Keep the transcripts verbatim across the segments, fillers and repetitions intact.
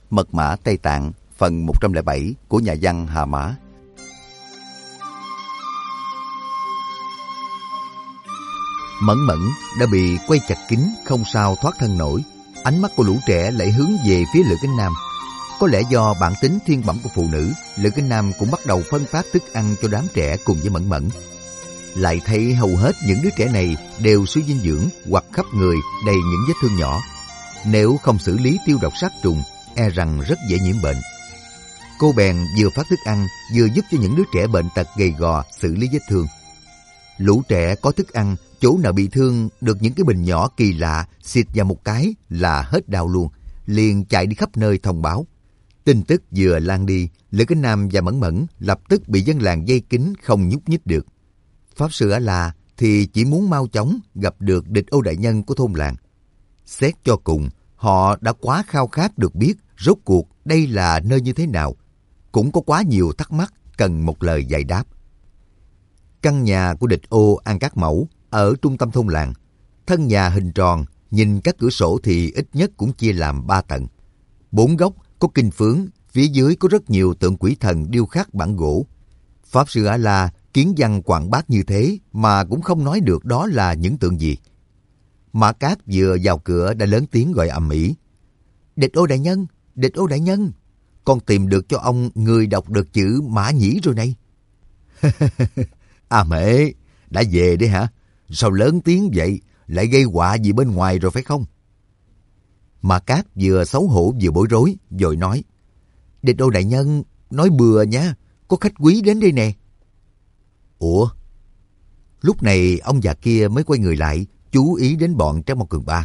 Mật mã Tây Tạng phần một trăm lẻ bảy của nhà văn Hà Mã. Mẫn Mẫn đã bị quay chặt kín, không sao thoát thân nổi. Ánh mắt của lũ trẻ lại hướng về phía Lữ Kính Nam. Có lẽ do bản tính thiên bẩm của phụ nữ, Lữ Kính Nam cũng bắt đầu phân phát thức ăn cho đám trẻ cùng với Mẫn Mẫn. Lại thấy hầu hết những đứa trẻ này đều suy dinh dưỡng hoặc khắp người đầy những vết thương nhỏ. Nếu không xử lý tiêu độc sát trùng, e rằng rất dễ nhiễm bệnh. Cô bèn vừa phát thức ăn, vừa giúp cho những đứa trẻ bệnh tật gầy gò xử lý vết thương. Lũ trẻ có thức ăn, chỗ nào bị thương được những cái bình nhỏ kỳ lạ xịt vào một cái là hết đau luôn, liền chạy đi khắp nơi thông báo. Tin tức vừa lan đi, Lữ Kính Nam và Mẫn Mẫn lập tức bị dân làng vây kín không nhúc nhích được. Pháp sư A-la thì chỉ muốn mau chóng gặp được Địch Ô đại nhân của thôn làng. Xét cho cùng, họ đã quá khao khát được biết rốt cuộc đây là nơi như thế nào. Cũng có quá nhiều thắc mắc cần một lời giải đáp. Căn nhà của Địch Ô An Cát Mẫu ở trung tâm thôn làng. Thân nhà hình tròn, nhìn các cửa sổ thì ít nhất cũng chia làm ba tầng. Bốn góc có kinh phướng, phía dưới có rất nhiều tượng quỷ thần điêu khắc bản gỗ. Pháp sư A-la kiến văn quảng bác như thế mà cũng không nói được đó là những tượng gì. Mã Cát vừa vào cửa đã lớn tiếng gọi ầm ĩ. Địch Ô đại nhân, Địch Ô đại nhân, con tìm được cho ông người đọc được chữ Mã Nhĩ rồi này. À Mễ, đã về đấy hả? Sao lớn tiếng vậy? Lại gây họa gì bên ngoài rồi phải không? Mã Cát vừa xấu hổ vừa bối rối, rồi nói. Địch Ô đại nhân, nói bừa nha, có khách quý đến đây nè. Ủa? Lúc này ông già kia mới quay người lại, chú ý đến bọn Trác Mộc Cường Ba.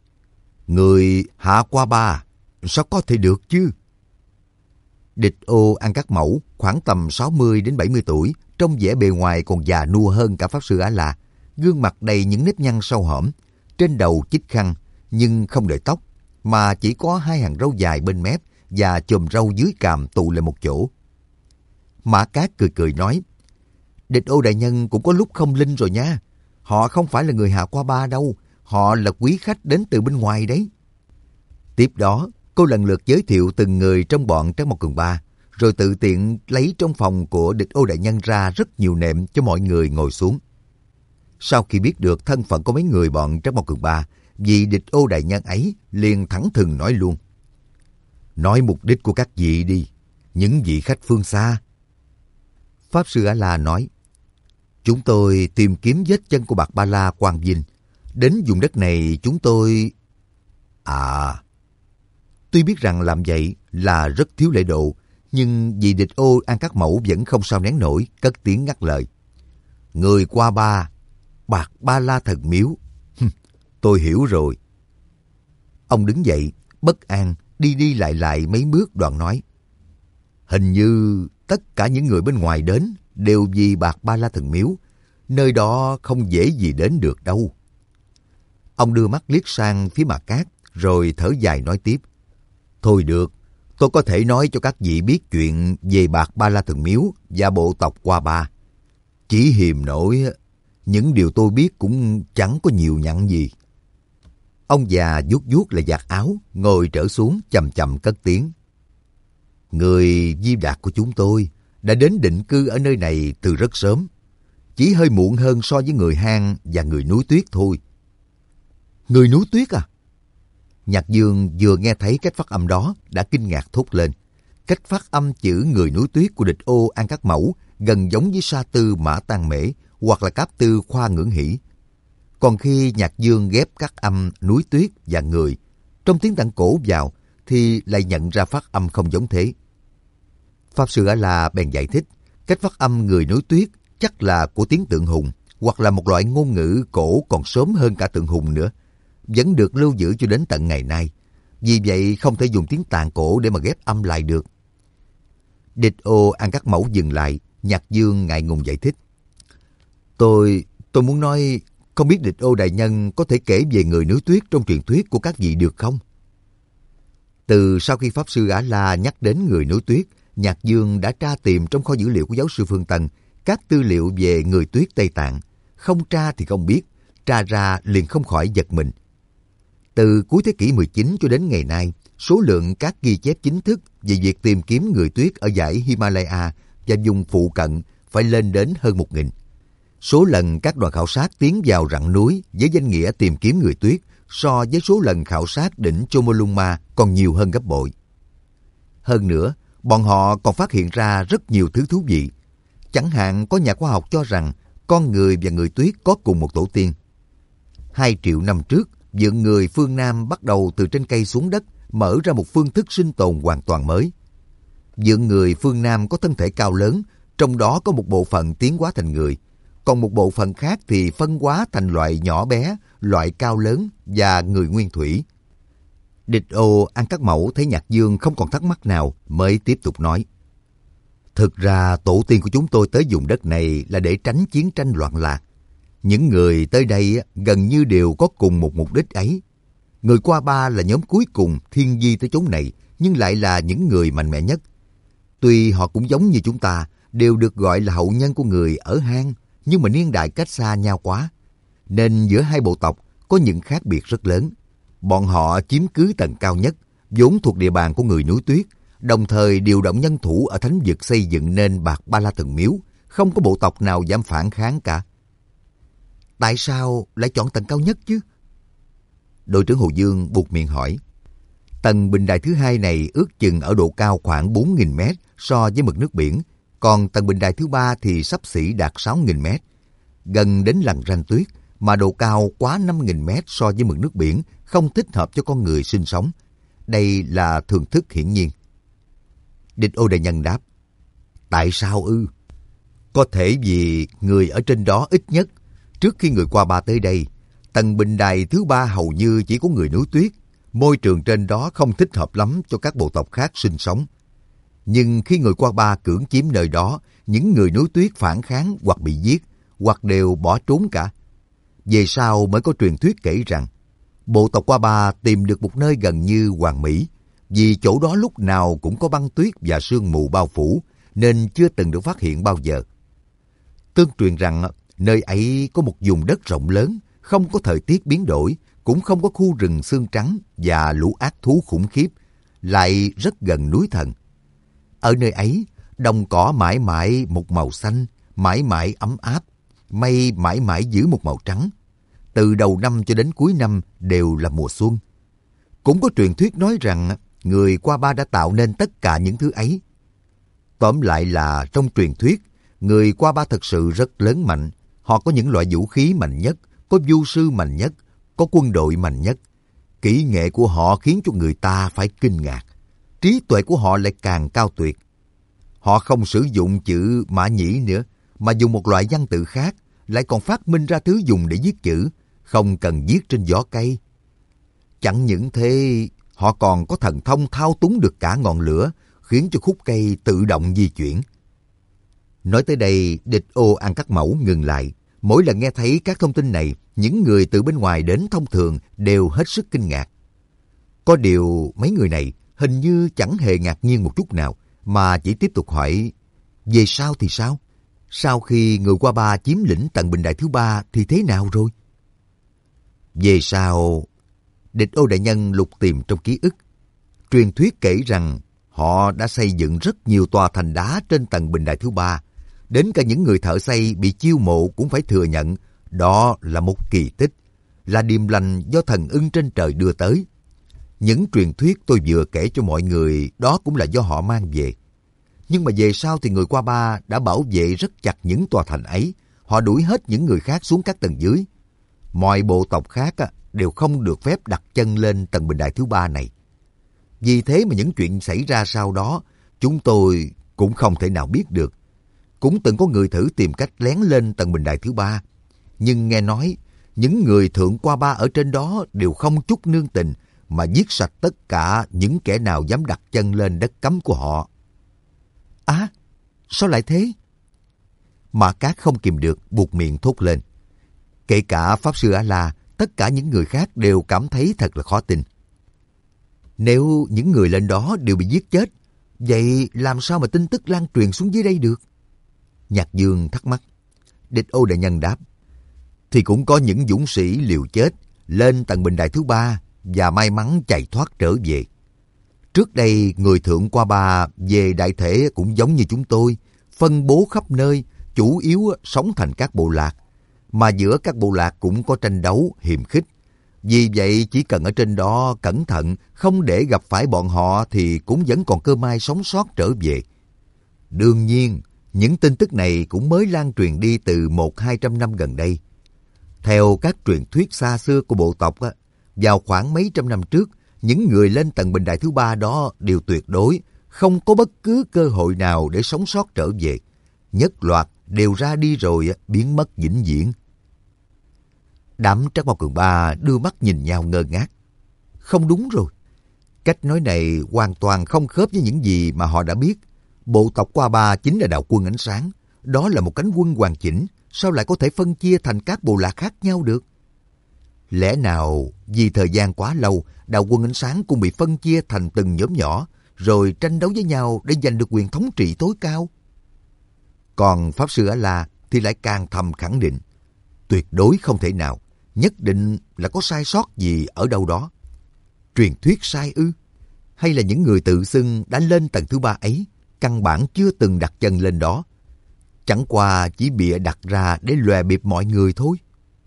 Người Hạ Qua Ba, sao có thể được chứ? Địch Ô An Cát Mẫu khoảng tầm sáu mươi đến bảy mươi tuổi, trông vẻ bề ngoài còn già nua hơn cả Pháp sư A-la. Gương mặt đầy những nếp nhăn sâu hõm, trên đầu chích khăn nhưng không để tóc, mà chỉ có hai hàng râu dài bên mép và chùm râu dưới cằm tụ lại một chỗ. Mã Cát cười cười nói, Địch Ô đại nhân cũng có lúc không linh rồi nha. Họ không phải là người Hạ Qua Ba đâu, họ là quý khách đến từ bên ngoài đấy. Tiếp đó, cô lần lượt giới thiệu từng người trong bọn Trác Mộc Cường Ba, rồi tự tiện lấy trong phòng của Địch Ô đại nhân ra rất nhiều nệm cho mọi người ngồi xuống. Sau khi biết được thân phận của mấy người bọn Trác Mộc Cường Ba, vị Địch Ô đại nhân ấy liền thẳng thừng nói luôn. Nói mục đích của các vị đi, những vị khách phương xa. Pháp sư A-la nói, chúng tôi tìm kiếm vết chân của Bạc Ba La Quang Vinh. Đến vùng đất này chúng tôi... À... Tuy biết rằng làm vậy là rất thiếu lễ độ, nhưng vì Địch Ô An Cát Mẫu vẫn không sao nén nổi, cất tiếng ngắt lời. Người Qua Ba, Bạc Ba La thần miếu. Tôi hiểu rồi. Ông đứng dậy, bất an, đi đi lại lại mấy bước đoạn nói. Hình như tất cả những người bên ngoài đến đều vì Bạc Ba La thần miếu. Nơi đó không dễ gì đến được đâu. Ông đưa mắt liếc sang phía Mã Cát, rồi thở dài nói tiếp. Thôi được, tôi có thể nói cho các vị biết chuyện về Bạc Ba La thần miếu và bộ tộc Qua Ba. Chỉ hiềm nổi, những điều tôi biết cũng chẳng có nhiều nhặn gì. Ông già vuốt vuốt lại vạt áo, ngồi trở xuống chậm chậm cất tiếng. Người Di Đạt của chúng tôi đã đến định cư ở nơi này từ rất sớm. Chỉ hơi muộn hơn so với người Hang và người núi Tuyết thôi. Người núi Tuyết à? Nhạc Dương vừa nghe thấy cách phát âm đó đã kinh ngạc thốt lên. Cách phát âm chữ người núi Tuyết của Địch Ô An Cát Mẫu gần giống với Sa Tư Mã Tang Mễ hoặc là Cáp Tư Khoa Ngưỡng Hỷ. Còn khi Nhạc Dương ghép các âm núi Tuyết và người trong tiếng Tạng cổ vào thì lại nhận ra phát âm không giống thế. Pháp sư A-la bèn giải thích, cách phát âm người núi Tuyết chắc là của tiếng Tượng Hùng hoặc là một loại ngôn ngữ cổ còn sớm hơn cả Tượng Hùng nữa, vẫn được lưu giữ cho đến tận ngày nay. Vì vậy không thể dùng tiếng Tạng cổ để mà ghép âm lại được. Địch Ô An Cát Mẫu dừng lại, Nhạc Dương ngại ngùng giải thích. Tôi, tôi muốn nói, không biết Địch Ô đại nhân có thể kể về người núi Tuyết trong truyền thuyết của các vị được không? Từ sau khi Pháp sư A-la nhắc đến người núi Tuyết, Nhạc Dương đã tra tìm trong kho dữ liệu của giáo sư Phương Tân các tư liệu về người Tuyết Tây Tạng. Không tra thì không biết, tra ra liền không khỏi giật mình. Từ cuối thế kỷ mười chín cho đến ngày nay, số lượng các ghi chép chính thức về việc tìm kiếm người tuyết ở dãy Himalaya và vùng phụ cận phải lên đến hơn một nghìn. Số lần các đoàn khảo sát tiến vào rặng núi với danh nghĩa tìm kiếm người tuyết so với số lần khảo sát đỉnh Chomolungma còn nhiều hơn gấp bội. Hơn nữa, bọn họ còn phát hiện ra rất nhiều thứ thú vị. Chẳng hạn có nhà khoa học cho rằng con người và người tuyết có cùng một tổ tiên. Hai triệu năm trước, vượn người phương Nam bắt đầu từ trên cây xuống đất, mở ra một phương thức sinh tồn hoàn toàn mới. Vượn người phương Nam có thân thể cao lớn, trong đó có một bộ phận tiến hóa thành người, còn một bộ phận khác thì phân hóa thành loại nhỏ bé, loại cao lớn và người nguyên thủy. Địch Ô An Các Mẫu thấy Nhạc Dương không còn thắc mắc nào mới tiếp tục nói. Thực ra tổ tiên của chúng tôi tới vùng đất này là để tránh chiến tranh loạn lạc. Những người tới đây gần như đều có cùng một mục đích ấy. Người Qua Ba là nhóm cuối cùng thiên di tới chốn này, nhưng lại là những người mạnh mẽ nhất. Tuy họ cũng giống như chúng ta, đều được gọi là hậu nhân của người ở hang, nhưng mà niên đại cách xa nhau quá. Nên giữa hai bộ tộc có những khác biệt rất lớn. Bọn họ chiếm cứ tầng cao nhất, vốn thuộc địa bàn của người núi tuyết, đồng thời điều động nhân thủ ở thánh vực xây dựng nên Bạc Ba La Thần Miếu, không có bộ tộc nào dám phản kháng cả. Tại sao lại chọn tầng cao nhất chứ? Đội trưởng Hồ Dương buột miệng hỏi. Tầng bình đài thứ hai này ước chừng ở độ cao khoảng bốn nghìn mét so với mực nước biển, còn tầng bình đài thứ ba thì xấp xỉ đạt sáu nghìn mét. Gần đến lằn ranh tuyết, mà độ cao quá năm nghìn mét so với mực nước biển, không thích hợp cho con người sinh sống. Đây là thường thức hiển nhiên. Địch Ô Đại Nhân đáp. Tại sao ư? Có thể vì người ở trên đó ít nhất. Trước khi người Qua Ba tới đây, tầng bình đài thứ ba hầu như chỉ có người núi tuyết. Môi trường trên đó không thích hợp lắm cho các bộ tộc khác sinh sống. Nhưng khi người Qua Ba cưỡng chiếm nơi đó, những người núi tuyết phản kháng hoặc bị giết, hoặc đều bỏ trốn cả. Về sau mới có truyền thuyết kể rằng, bộ tộc Qua Ba tìm được một nơi gần như hoàn mỹ, vì chỗ đó lúc nào cũng có băng tuyết và sương mù bao phủ, nên chưa từng được phát hiện bao giờ. Tương truyền rằng, nơi ấy có một vùng đất rộng lớn, không có thời tiết biến đổi, cũng không có khu rừng xương trắng và lũ ác thú khủng khiếp, lại rất gần núi Thần. Ở nơi ấy, đồng cỏ mãi mãi một màu xanh, mãi mãi ấm áp, mây mãi mãi giữ một màu trắng. Từ đầu năm cho đến cuối năm đều là mùa xuân. Cũng có truyền thuyết nói rằng người Qua Ba đã tạo nên tất cả những thứ ấy. Tóm lại là trong truyền thuyết, người Qua Ba thật sự rất lớn mạnh. Họ có những loại vũ khí mạnh nhất, có vu sư mạnh nhất, có quân đội mạnh nhất. Kỹ nghệ của họ khiến cho người ta phải kinh ngạc. Trí tuệ của họ lại càng cao tuyệt. Họ không sử dụng chữ mã nhĩ nữa, mà dùng một loại văn tự khác, lại còn phát minh ra thứ dùng để viết chữ, không cần viết trên vỏ cây. Chẳng những thế, họ còn có thần thông thao túng được cả ngọn lửa, khiến cho khúc cây tự động di chuyển. Nói tới đây, Địch Ô An Các Mẫu ngừng lại. Mỗi lần nghe thấy các thông tin này, những người từ bên ngoài đến thông thường đều hết sức kinh ngạc. Có điều mấy người này hình như chẳng hề ngạc nhiên một chút nào, mà chỉ tiếp tục hỏi, về sau thì sao? Sau khi người Qua Ba chiếm lĩnh tầng bình đài thứ ba thì thế nào rồi? Về sau, Địch Ô Đại Nhân lục tìm trong ký ức. Truyền thuyết kể rằng họ đã xây dựng rất nhiều tòa thành đá trên tầng bình đài thứ ba. Đến cả những người thợ xây bị chiêu mộ cũng phải thừa nhận đó là một kỳ tích, là điềm lành do thần ưng trên trời đưa tới. Những truyền thuyết tôi vừa kể cho mọi người đó cũng là do họ mang về. Nhưng mà về sau thì người Qua Ba đã bảo vệ rất chặt những tòa thành ấy. Họ đuổi hết những người khác xuống các tầng dưới. Mọi bộ tộc khác đều không được phép đặt chân lên tầng bình đài thứ ba này. Vì thế mà những chuyện xảy ra sau đó, chúng tôi cũng không thể nào biết được. Cũng từng có người thử tìm cách lén lên tầng bình đài thứ ba. Nhưng nghe nói, những người thượng Qua Ba ở trên đó đều không chút nương tình, mà giết sạch tất cả những kẻ nào dám đặt chân lên đất cấm của họ. Á, sao lại thế? Mã Cát không kìm được, buột miệng thốt lên. Kể cả Pháp Sư A-La, tất cả những người khác đều cảm thấy thật là khó tin. Nếu những người lên đó đều bị giết chết, vậy làm sao mà tin tức lan truyền xuống dưới đây được? Nhạc Dương thắc mắc. Địch Ô Đại Nhân đáp. Thì cũng có những dũng sĩ liều chết lên tầng bình đài thứ ba và may mắn chạy thoát trở về. Trước đây người Thượng Qua Ba về đại thể cũng giống như chúng tôi, phân bố khắp nơi, chủ yếu sống thành các bộ lạc. Mà giữa các bộ lạc cũng có tranh đấu, hiềm khích. Vì vậy chỉ cần ở trên đó cẩn thận, không để gặp phải bọn họ thì cũng vẫn còn cơ may sống sót trở về. Đương nhiên, những tin tức này cũng mới lan truyền đi từ một hai trăm năm gần đây. Theo các truyền thuyết xa xưa của bộ tộc, vào khoảng mấy trăm năm trước, những người lên tầng bình đài thứ ba đó đều tuyệt đối không có bất cứ cơ hội nào để sống sót trở về. Nhất loạt đều ra đi rồi biến mất vĩnh viễn. Đám Trác Mao Cường Ba đưa mắt nhìn nhau ngơ ngác. Không đúng rồi. Cách nói này hoàn toàn không khớp với những gì mà họ đã biết. Bộ tộc Qua Ba chính là đạo quân ánh sáng. Đó là một cánh quân hoàn chỉnh. Sao lại có thể phân chia thành các bộ lạc khác nhau được? Lẽ nào vì thời gian quá lâu, đạo quân ánh sáng cũng bị phân chia thành từng nhóm nhỏ, rồi tranh đấu với nhau để giành được quyền thống trị tối cao? Còn Pháp Sư A-La thì lại càng thầm khẳng định. Tuyệt đối không thể nào. Nhất định là có sai sót gì ở đâu đó. Truyền thuyết sai ư? Hay là những người tự xưng đã lên tầng thứ ba ấy căn bản chưa từng đặt chân lên đó, chẳng qua chỉ bịa đặt ra để lòe bịp mọi người thôi?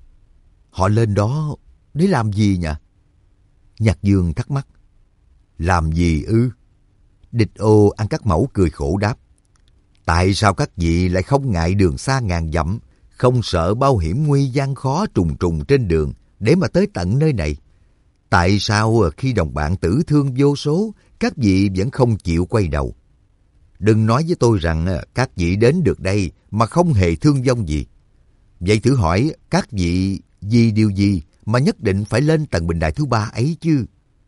Họ lên đó để làm gì nhỉ? Nhạc Dương thắc mắc. Làm gì ư? Địch Ô An Cắt Mẫu cười khổ đáp. Tại sao các vị lại không ngại đường xa ngàn dặm, không sợ bao hiểm nguy gian khó trùng trùng trên đường để mà tới tận nơi này? Tại sao khi đồng bạn tử thương vô số, các vị vẫn không chịu quay đầu? Đừng nói với tôi rằng các vị đến được đây mà không hề thương vong gì. Vậy thử hỏi các vị vì điều gì mà nhất định phải lên tầng bình đài thứ ba ấy chứ?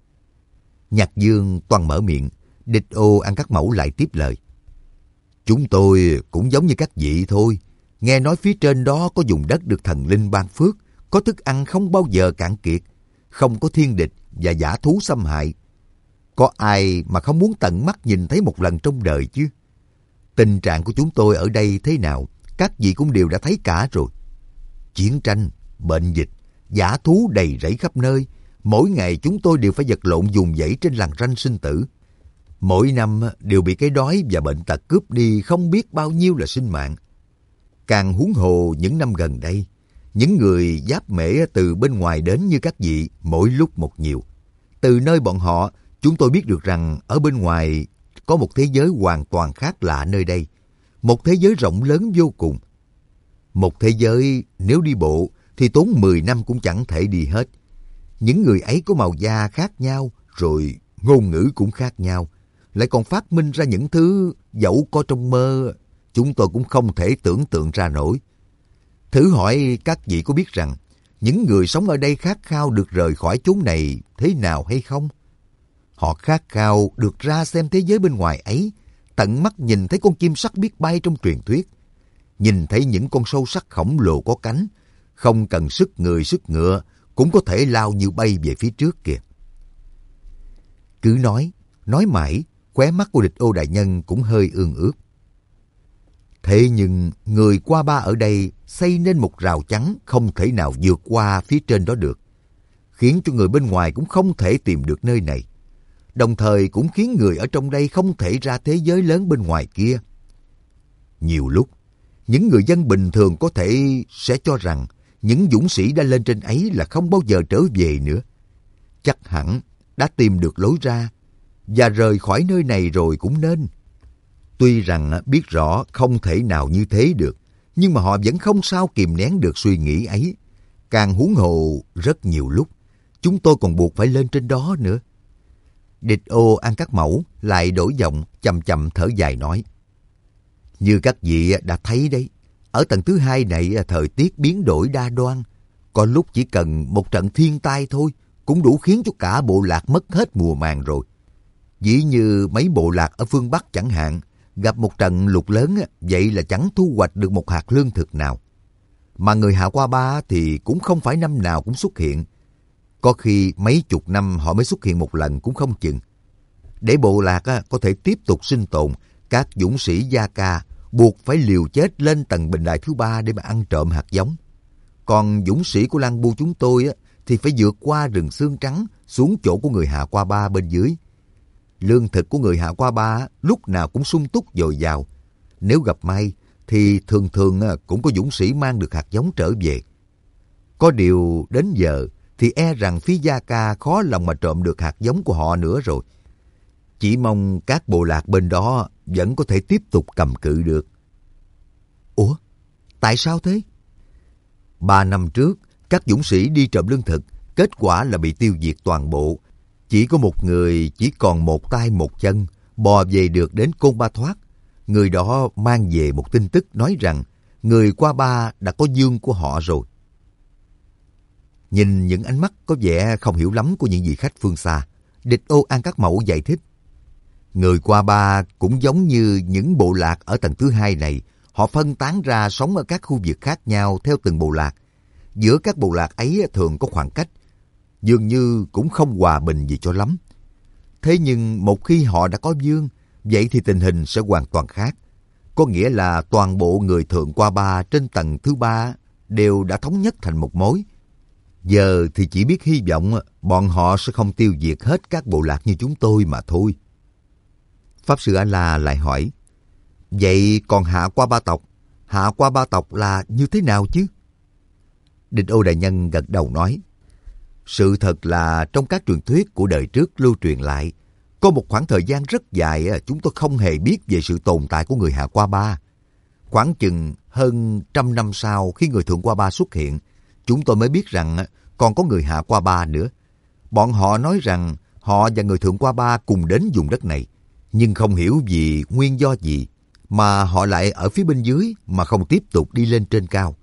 Nhạc Dương toan mở miệng, Địch Ô An Cắt Mẫu lại tiếp lời. Chúng tôi cũng giống như các vị thôi. Nghe nói phía trên đó có vùng đất được thần linh ban phước, có thức ăn không bao giờ cạn kiệt, không có thiên địch và dã thú xâm hại. Có ai mà không muốn tận mắt nhìn thấy một lần trong đời chứ? Tình trạng của chúng tôi ở đây thế nào, các vị cũng đều đã thấy cả rồi. Chiến tranh, bệnh dịch, dã thú đầy rẫy khắp nơi. Mỗi ngày chúng tôi đều phải vật lộn vùng vẫy trên lằn ranh sinh tử. Mỗi năm đều bị cái đói và bệnh tật cướp đi không biết bao nhiêu là sinh mạng. Càng huống hồ những năm gần đây, những người giáp mễ từ bên ngoài đến như các vị mỗi lúc một nhiều. Từ nơi bọn họ, chúng tôi biết được rằng ở bên ngoài có một thế giới hoàn toàn khác lạ nơi đây. Một thế giới rộng lớn vô cùng. Một thế giới nếu đi bộ thì tốn mười năm cũng chẳng thể đi hết. Những người ấy có màu da khác nhau, rồi ngôn ngữ cũng khác nhau. Lại còn phát minh ra những thứ dẫu có trong mơ, chúng tôi cũng không thể tưởng tượng ra nổi. Thử hỏi các vị có biết rằng những người sống ở đây khát khao được rời khỏi chốn này thế nào hay không? Họ khát khao được ra xem thế giới bên ngoài ấy, tận mắt nhìn thấy con chim sắt biết bay trong truyền thuyết, nhìn thấy những con sâu sắc khổng lồ có cánh, không cần sức người sức ngựa cũng có thể lao như bay về phía trước kìa. Cứ nói, nói mãi, khóe mắt của Địch Ô đại nhân cũng hơi ương ướt. Thế nhưng người Qua Ba ở đây xây nên một rào chắn không thể nào vượt qua phía trên đó được, khiến cho người bên ngoài cũng không thể tìm được nơi này, đồng thời cũng khiến người ở trong đây không thể ra thế giới lớn bên ngoài kia. Nhiều lúc, những người dân bình thường có thể sẽ cho rằng những dũng sĩ đã lên trên ấy là không bao giờ trở về nữa. Chắc hẳn đã tìm được lối ra và rời khỏi nơi này rồi cũng nên. Tuy rằng biết rõ không thể nào như thế được, nhưng mà họ vẫn không sao kìm nén được suy nghĩ ấy. Càng huống hồ rất nhiều lúc, chúng tôi còn buộc phải lên trên đó nữa. Địch Ô An Cắt Mẫu lại đổi giọng chậm chậm thở dài nói. Như các vị đã thấy đấy, ở tầng thứ hai này thời tiết biến đổi đa đoan. Có lúc chỉ cần một trận thiên tai thôi cũng đủ khiến cho cả bộ lạc mất hết mùa màng rồi. Dĩ như mấy bộ lạc ở phương Bắc chẳng hạn, gặp một trận lụt lớn vậy là chẳng thu hoạch được một hạt lương thực nào. Mà người Hạ Qua Ba thì cũng không phải năm nào cũng xuất hiện. Có khi mấy chục năm họ mới xuất hiện một lần cũng không chừng. Để bộ lạc có thể tiếp tục sinh tồn, các dũng sĩ Gia Ca buộc phải liều chết lên tầng bình đài thứ ba để mà ăn trộm hạt giống. Còn dũng sĩ của Lang Bu chúng tôi thì phải vượt qua rừng xương trắng xuống chỗ của người Hạ Qua Ba bên dưới. lương thực của người Hạ Qua Ba lúc nào cũng sung túc dồi dào. Nếu gặp may thì thường thường cũng có dũng sĩ mang được hạt giống trở về. Có điều đến giờ thì e rằng phía Gia Ca khó lòng mà trộm được hạt giống của họ nữa rồi. Chỉ mong các bộ lạc bên đó vẫn có thể tiếp tục cầm cự được. Ủa? Tại sao thế? Ba năm trước, các dũng sĩ đi trộm lương thực, kết quả là bị tiêu diệt toàn bộ. Chỉ có một người chỉ còn một tay một chân, bò về được đến Côn Ba Thoát. Người đó mang về một tin tức nói rằng người Qua Ba đã có dương của họ rồi. Nhìn những ánh mắt có vẻ không hiểu lắm của những vị khách phương xa, Địch Ô An Các Mẫu giải thích. Người Qua Ba cũng giống như những bộ lạc ở tầng thứ hai này, họ phân tán ra sống ở các khu vực khác nhau theo từng bộ lạc. Giữa các bộ lạc ấy thường có khoảng cách, dường như cũng không hòa bình gì cho lắm. Thế nhưng một khi họ đã có vương, vậy thì tình hình sẽ hoàn toàn khác. Có nghĩa là toàn bộ người Thượng Qua Ba trên tầng thứ ba đều đã thống nhất thành một mối. Giờ thì chỉ biết hy vọng bọn họ sẽ không tiêu diệt hết các bộ lạc như chúng tôi mà thôi. Pháp Sư A-la lại hỏi, vậy còn Hạ Qua Ba tộc, Hạ Qua Ba tộc là như thế nào chứ? Địch Ô Đại Nhân gật đầu nói, sự thật là trong các truyền thuyết của đời trước lưu truyền lại, có một khoảng thời gian rất dài chúng tôi không hề biết về sự tồn tại của người Hạ Qua Ba. Khoảng chừng hơn trăm năm sau khi người Thượng Qua Ba xuất hiện, chúng tôi mới biết rằng còn có người Hạ Qua Ba nữa. Bọn họ nói rằng họ và người Thượng Qua Ba cùng đến vùng đất này, nhưng không hiểu vì nguyên do gì mà họ lại ở phía bên dưới mà không tiếp tục đi lên trên cao.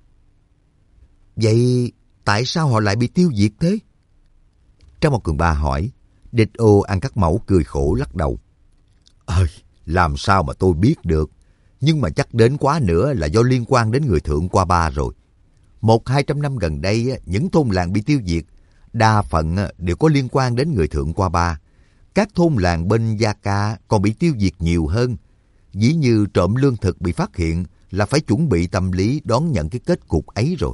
Vậy tại sao họ lại bị tiêu diệt thế? Trang Một Cường Ba hỏi. Địch Ô An Các Mẫu cười khổ lắc đầu. Ơi, làm sao mà tôi biết được, nhưng mà chắc đến quá nữa là do liên quan đến người Thượng Qua Ba rồi. Một hai trăm năm gần đây, những thôn làng bị tiêu diệt, đa phần đều có liên quan đến người Thượng Qua Ba. Các thôn làng bên Gia Ca còn bị tiêu diệt nhiều hơn. Dĩ như trộm lương thực bị phát hiện là phải chuẩn bị tâm lý đón nhận cái kết cục ấy rồi.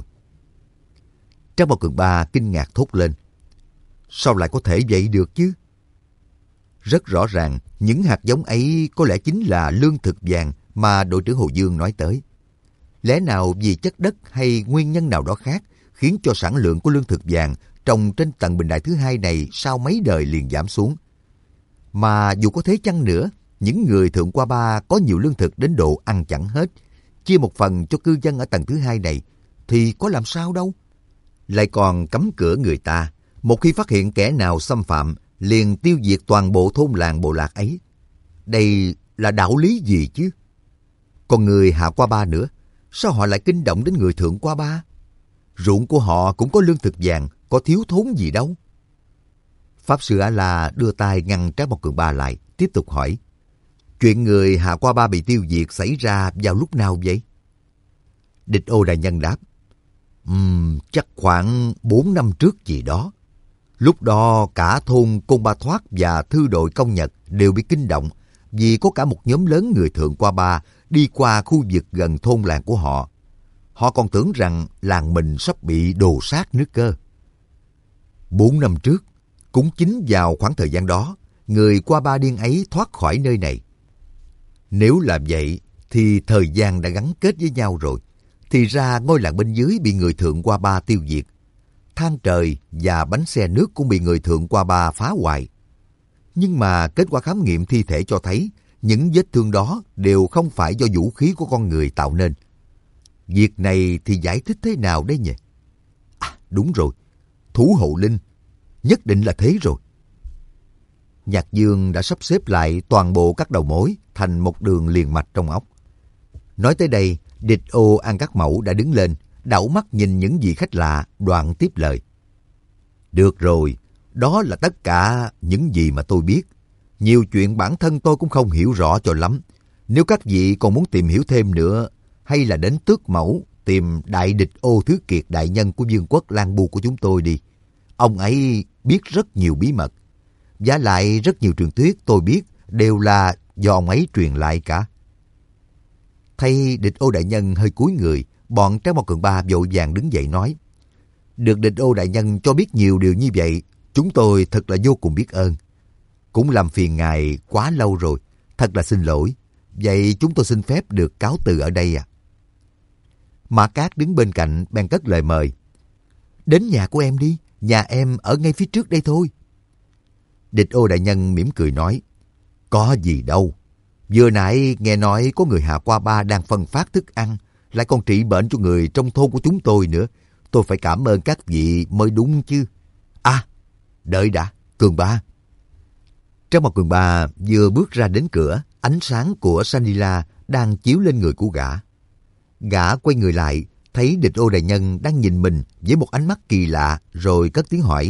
Trang Bảo Cường Ba kinh ngạc thốt lên. Sao lại có thể vậy được chứ? Rất rõ ràng, những hạt giống ấy có lẽ chính là lương thực vàng mà đội trưởng Hồ Dương nói tới. Lẽ nào vì chất đất hay nguyên nhân nào đó khác khiến cho sản lượng của lương thực vàng trồng trên tầng bình đại thứ hai này sau mấy đời liền giảm xuống? Mà dù có thế chăng nữa, những người Thượng Qua Ba có nhiều lương thực đến độ ăn chẳng hết, chia một phần cho cư dân ở tầng thứ hai này, thì có làm sao đâu. Lại còn cấm cửa người ta, một khi phát hiện kẻ nào xâm phạm, liền tiêu diệt toàn bộ thôn làng bộ lạc ấy. Đây là đạo lý gì chứ? Còn người Hạ Qua Ba nữa, sao họ lại kinh động đến người Thượng Qua Ba? Ruộng của họ cũng có lương thực vàng, có thiếu thốn gì đâu. Pháp Sư A-la đưa tay ngăn Trác Mộc Cường Ba lại, tiếp tục hỏi. Chuyện người Hạ Qua Ba bị tiêu diệt xảy ra vào lúc nào vậy? Địch Ô Đại Nhân đáp. Uhm, chắc khoảng bốn năm trước gì đó. Lúc đó cả thôn Côn Ba Thoát và thư đội Công Nhật đều bị kinh động vì có cả một nhóm lớn người Thượng Qua Ba đi qua khu vực gần thôn làng của họ. Họ còn tưởng rằng làng mình sắp bị đồ sát nước cơ. Bốn năm trước, cũng chính vào khoảng thời gian đó, người Qua Ba điên ấy thoát khỏi nơi này. Nếu làm vậy, thì thời gian đã gắn kết với nhau rồi. Thì ra ngôi làng bên dưới bị người Thượng Qua Ba tiêu diệt. Than trời và bánh xe nước cũng bị người Thượng Qua Ba phá hoại. Nhưng mà kết quả khám nghiệm thi thể cho thấy những vết thương đó đều không phải do vũ khí của con người tạo nên. Việc này thì giải thích thế nào đấy nhỉ? À, đúng rồi. Thủ hộ linh. Nhất định là thế rồi. Nhạc Dương đã sắp xếp lại toàn bộ các đầu mối thành một đường liền mạch trong óc. Nói tới đây, Địch Ô An Các Mẫu đã đứng lên, đảo mắt nhìn những vị khách lạ, đoạn tiếp lời. Được rồi, đó là tất cả những gì mà tôi biết. Nhiều chuyện bản thân tôi cũng không hiểu rõ cho lắm. Nếu các vị còn muốn tìm hiểu thêm nữa, hay là đến Tước Mẫu tìm Đại Địch Ô Thứ Kiệt đại nhân của vương quốc Lan Bu của chúng tôi đi. Ông ấy biết rất nhiều bí mật. Và lại rất nhiều truyền thuyết tôi biết đều là do ông ấy truyền lại cả. Thấy Địch Ô đại nhân hơi cúi người, bọn Trác Mộc Cường Ba vội vàng đứng dậy nói. Được Địch Ô đại nhân cho biết nhiều điều như vậy, chúng tôi thật là vô cùng biết ơn. Cũng làm phiền ngài quá lâu rồi, thật là xin lỗi. Vậy chúng tôi xin phép được cáo từ ở đây à? Mã Cát đứng bên cạnh bèn cất lời mời. Đến nhà của em đi, nhà em ở ngay phía trước đây thôi. Địch Ô đại nhân mỉm cười nói, có gì đâu. Vừa nãy nghe nói có người hạ qua ba đang phân phát thức ăn, lại còn trị bệnh cho người trong thôn của chúng tôi nữa. Tôi phải cảm ơn các vị mới đúng chứ. À, đợi đã, Cường Ba. Trong một Cường Ba vừa bước ra đến cửa, ánh sáng của Sanila đang chiếu lên người của gã. Gã quay người lại, thấy Địch Ô đại nhân đang nhìn mình với một ánh mắt kỳ lạ, rồi cất tiếng hỏi.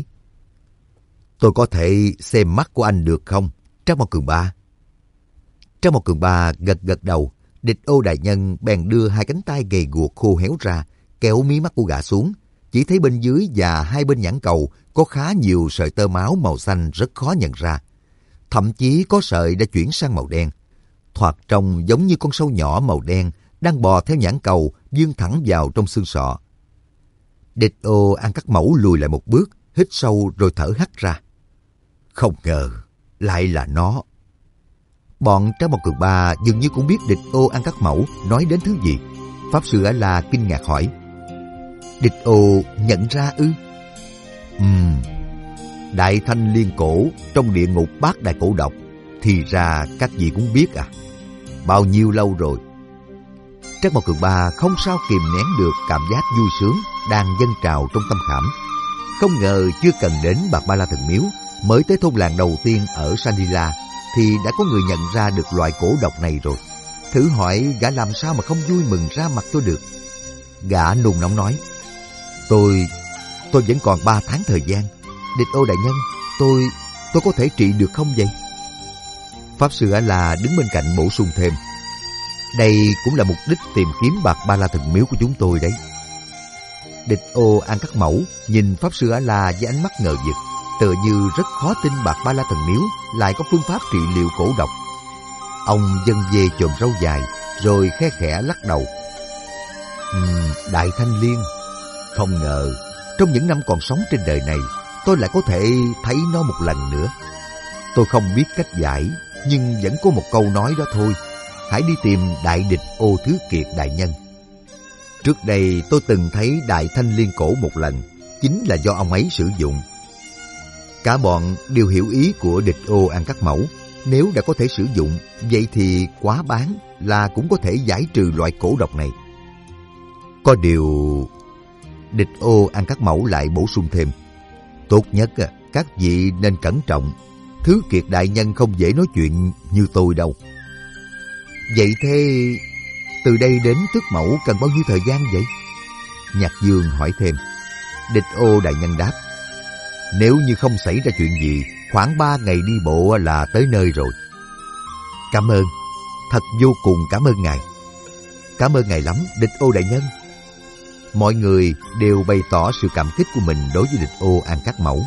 Tôi có thể xem mắt của anh được không, Trác Mao Cường Ba? Trác Mao Cường Ba gật gật đầu. Địch Ô đại nhân bèn đưa hai cánh tay gầy guộc khô héo ra, kéo mí mắt của gã xuống. Chỉ thấy bên dưới và hai bên nhãn cầu có khá nhiều sợi tơ máu màu xanh rất khó nhận ra. Thậm chí có sợi đã chuyển sang màu đen. Thoạt trông giống như con sâu nhỏ màu đen đang bò theo nhãn cầu vươn thẳng vào trong xương sọ. Địch Ô An Cắt Mẫu lùi lại một bước, hít sâu rồi thở hắt ra. Không ngờ, lại là nó. Bọn Trác Mao Cường Ba dường như cũng biết Địch Ô An Cắt Mẫu nói đến thứ gì. Pháp sư A-la kinh ngạc hỏi. Địch Ô nhận ra ư? Ừm, Đại Thanh Liên Cổ trong địa ngục bát đại cổ độc, thì ra các vị cũng biết à? Bao nhiêu lâu rồi? Trác Mao Cường Ba không sao kìm nén được cảm giác vui sướng đang dâng trào trong tâm khảm. Không ngờ chưa cần đến Bạc Ba La Thần Miếu, mới tới thôn làng đầu tiên ở Sanila thì đã có người nhận ra được loại cổ độc này rồi. Thử hỏi gã làm sao mà không vui mừng ra mặt cho được. Gã nôn nóng nói, Tôi, tôi vẫn còn ba tháng thời gian. Địch Ô đại nhân, tôi, tôi có thể trị được không vậy? Pháp sư A-la đứng bên cạnh bổ sung thêm, đây cũng là mục đích tìm kiếm Bạc Ba La Thần Miếu của chúng tôi đấy. Địch Ô An Cắt Mẫu nhìn Pháp sư A-la với ánh mắt ngờ vực, tựa như rất khó tin Bạc Ba La Thần Miếu lại có phương pháp trị liệu cổ độc. Ông vân về chòm râu dài, rồi khe khẽ lắc đầu. Uhm, Đại Thanh Liên, không ngờ trong những năm còn sống trên đời này, tôi lại có thể thấy nó một lần nữa. Tôi không biết cách giải, nhưng vẫn có một câu nói đó thôi. Hãy đi tìm Đại Địch Ô Thứ Kiệt đại nhân. Trước đây tôi từng thấy Đại Thanh Liên Cổ một lần, chính là do ông ấy sử dụng. Cả bọn đều hiểu ý của Địch Ô An Cắt Mẫu. Nếu đã có thể sử dụng, vậy thì quá bán là cũng có thể giải trừ loại cổ độc này. Có điều... Địch Ô An Cắt Mẫu lại bổ sung thêm, tốt nhất các vị nên cẩn trọng. Thứ Kiệt đại nhân không dễ nói chuyện như tôi đâu. Vậy thế từ đây đến Tước Mẫu cần bao nhiêu thời gian vậy? Nhạc Dương hỏi thêm. Địch Ô đại nhân đáp, nếu như không xảy ra chuyện gì, khoảng ba ngày đi bộ là tới nơi rồi. Cảm ơn, thật vô cùng cảm ơn ngài. Cảm ơn ngài lắm, Địch Ô đại nhân. Mọi người đều bày tỏ sự cảm kích của mình đối với Địch Ô An Cắt Mẫu.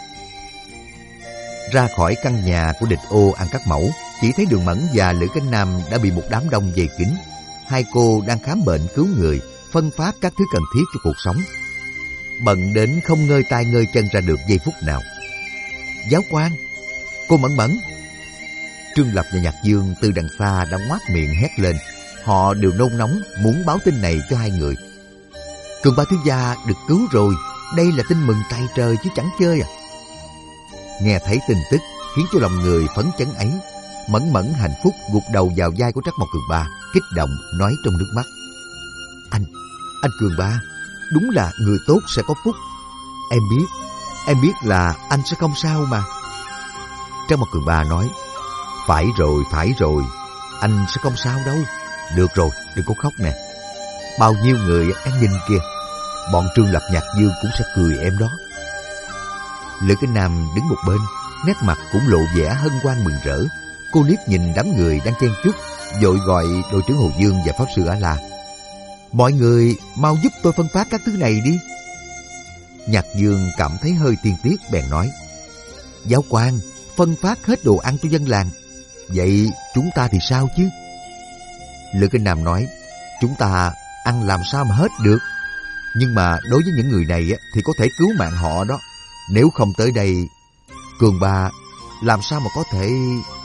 Ra khỏi căn nhà của Địch Ô An Cắt Mẫu, chỉ thấy Đường Mẫn và Lữ Cánh Nam đã bị một đám đông vây kín. Hai cô đang khám bệnh cứu người, phân phát các thứ cần thiết cho cuộc sống. Bận đến không ngơi tay ngơi chân ra được giây phút nào. Giáo quan, cô Mẫn Mẫn. Trương Lập và Nhạc Dương từ đằng xa đã ngoác miệng hét lên. Họ đều nôn nóng muốn báo tin này cho hai người. Cường Ba thiếu gia được cứu rồi, đây là tin mừng tay trời chứ chẳng chơi à. Nghe thấy tin tức khiến cho lòng người phấn chấn ấy, Mẫn Mẫn hạnh phúc gục đầu vào vai của Trác Mao Cường Ba, kích động nói trong nước mắt. Anh, anh Cường Ba, đúng là người tốt sẽ có phúc. Em biết, em biết là anh sẽ không sao mà. Trác Mao Cường Ba nói, phải rồi, phải rồi, anh sẽ không sao đâu. Được rồi, đừng có khóc nè. Bao nhiêu người đang nhìn kìa, bọn Trương Lập Nhạc Dương cũng sẽ cười em đó. Lữ Kinh Nam đứng một bên, nét mặt cũng lộ vẻ hân hoan mừng rỡ. Cô liếc nhìn đám người đang chen chúc, vội gọi đội trưởng Hồ Dương và Pháp sư A-la. Mọi người mau giúp tôi phân phát các thứ này đi. Nhạc Dương cảm thấy hơi tiên tiếc bèn nói, giáo quan, phân phát hết đồ ăn cho dân làng, vậy chúng ta thì sao chứ? Lữ Kinh Nam nói, chúng ta ăn làm sao mà hết được. Nhưng mà đối với những người này thì có thể cứu mạng họ đó. Nếu không tới đây, Cường Ba, làm sao mà có thể...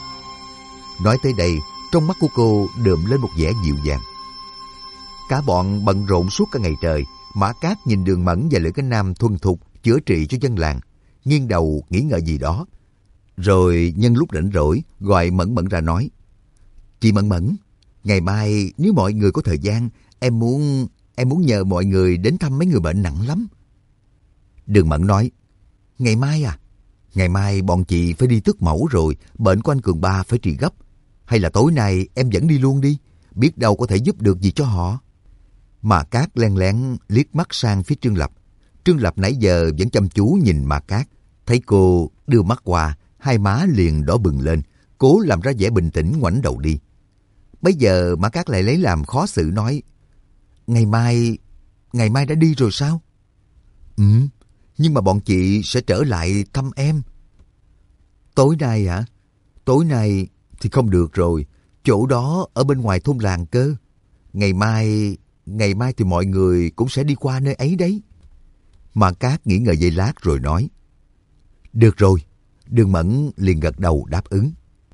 Nói tới đây, trong mắt của cô đượm lên một vẻ dịu dàng. Cả bọn bận rộn suốt cả ngày trời. Mã Cát nhìn Đường Mẫn và Lữ Cánh Nam thuần thục chữa trị cho dân làng, nghiêng đầu nghĩ ngợi gì đó. Rồi nhân lúc rảnh rỗi gọi Mẫn Mẫn ra nói: Chị Mẫn Mẫn, ngày mai nếu mọi người có thời gian, em muốn em muốn nhờ mọi người đến thăm mấy người bệnh nặng lắm. Đường Mẫn nói: Ngày mai à? Ngày mai bọn chị phải đi tước mẫu rồi, bệnh của anh Cường Ba phải trị gấp. Hay là tối nay em dẫn đi luôn đi, biết đâu có thể giúp được gì cho họ. Mã Cát len lén liếc mắt sang phía Trương Lập. Trương Lập nãy giờ vẫn chăm chú nhìn Mã Cát. Thấy cô đưa mắt qua, hai má liền đỏ bừng lên, cố làm ra vẻ bình tĩnh ngoảnh đầu đi. Bây giờ Mã Cát lại lấy làm khó xử nói: Ngày mai, ngày mai đã đi rồi sao? Ừ, nhưng mà bọn chị sẽ trở lại thăm em. Tối nay hả? Tối nay thì không được rồi, chỗ đó ở bên ngoài thôn làng cơ. Ngày mai, ngày mai thì mọi người cũng sẽ đi qua nơi ấy đấy. Mã Cát nghĩ ngợi giây lát rồi nói: Được rồi. Đường Mẫn liền gật đầu đáp ứng.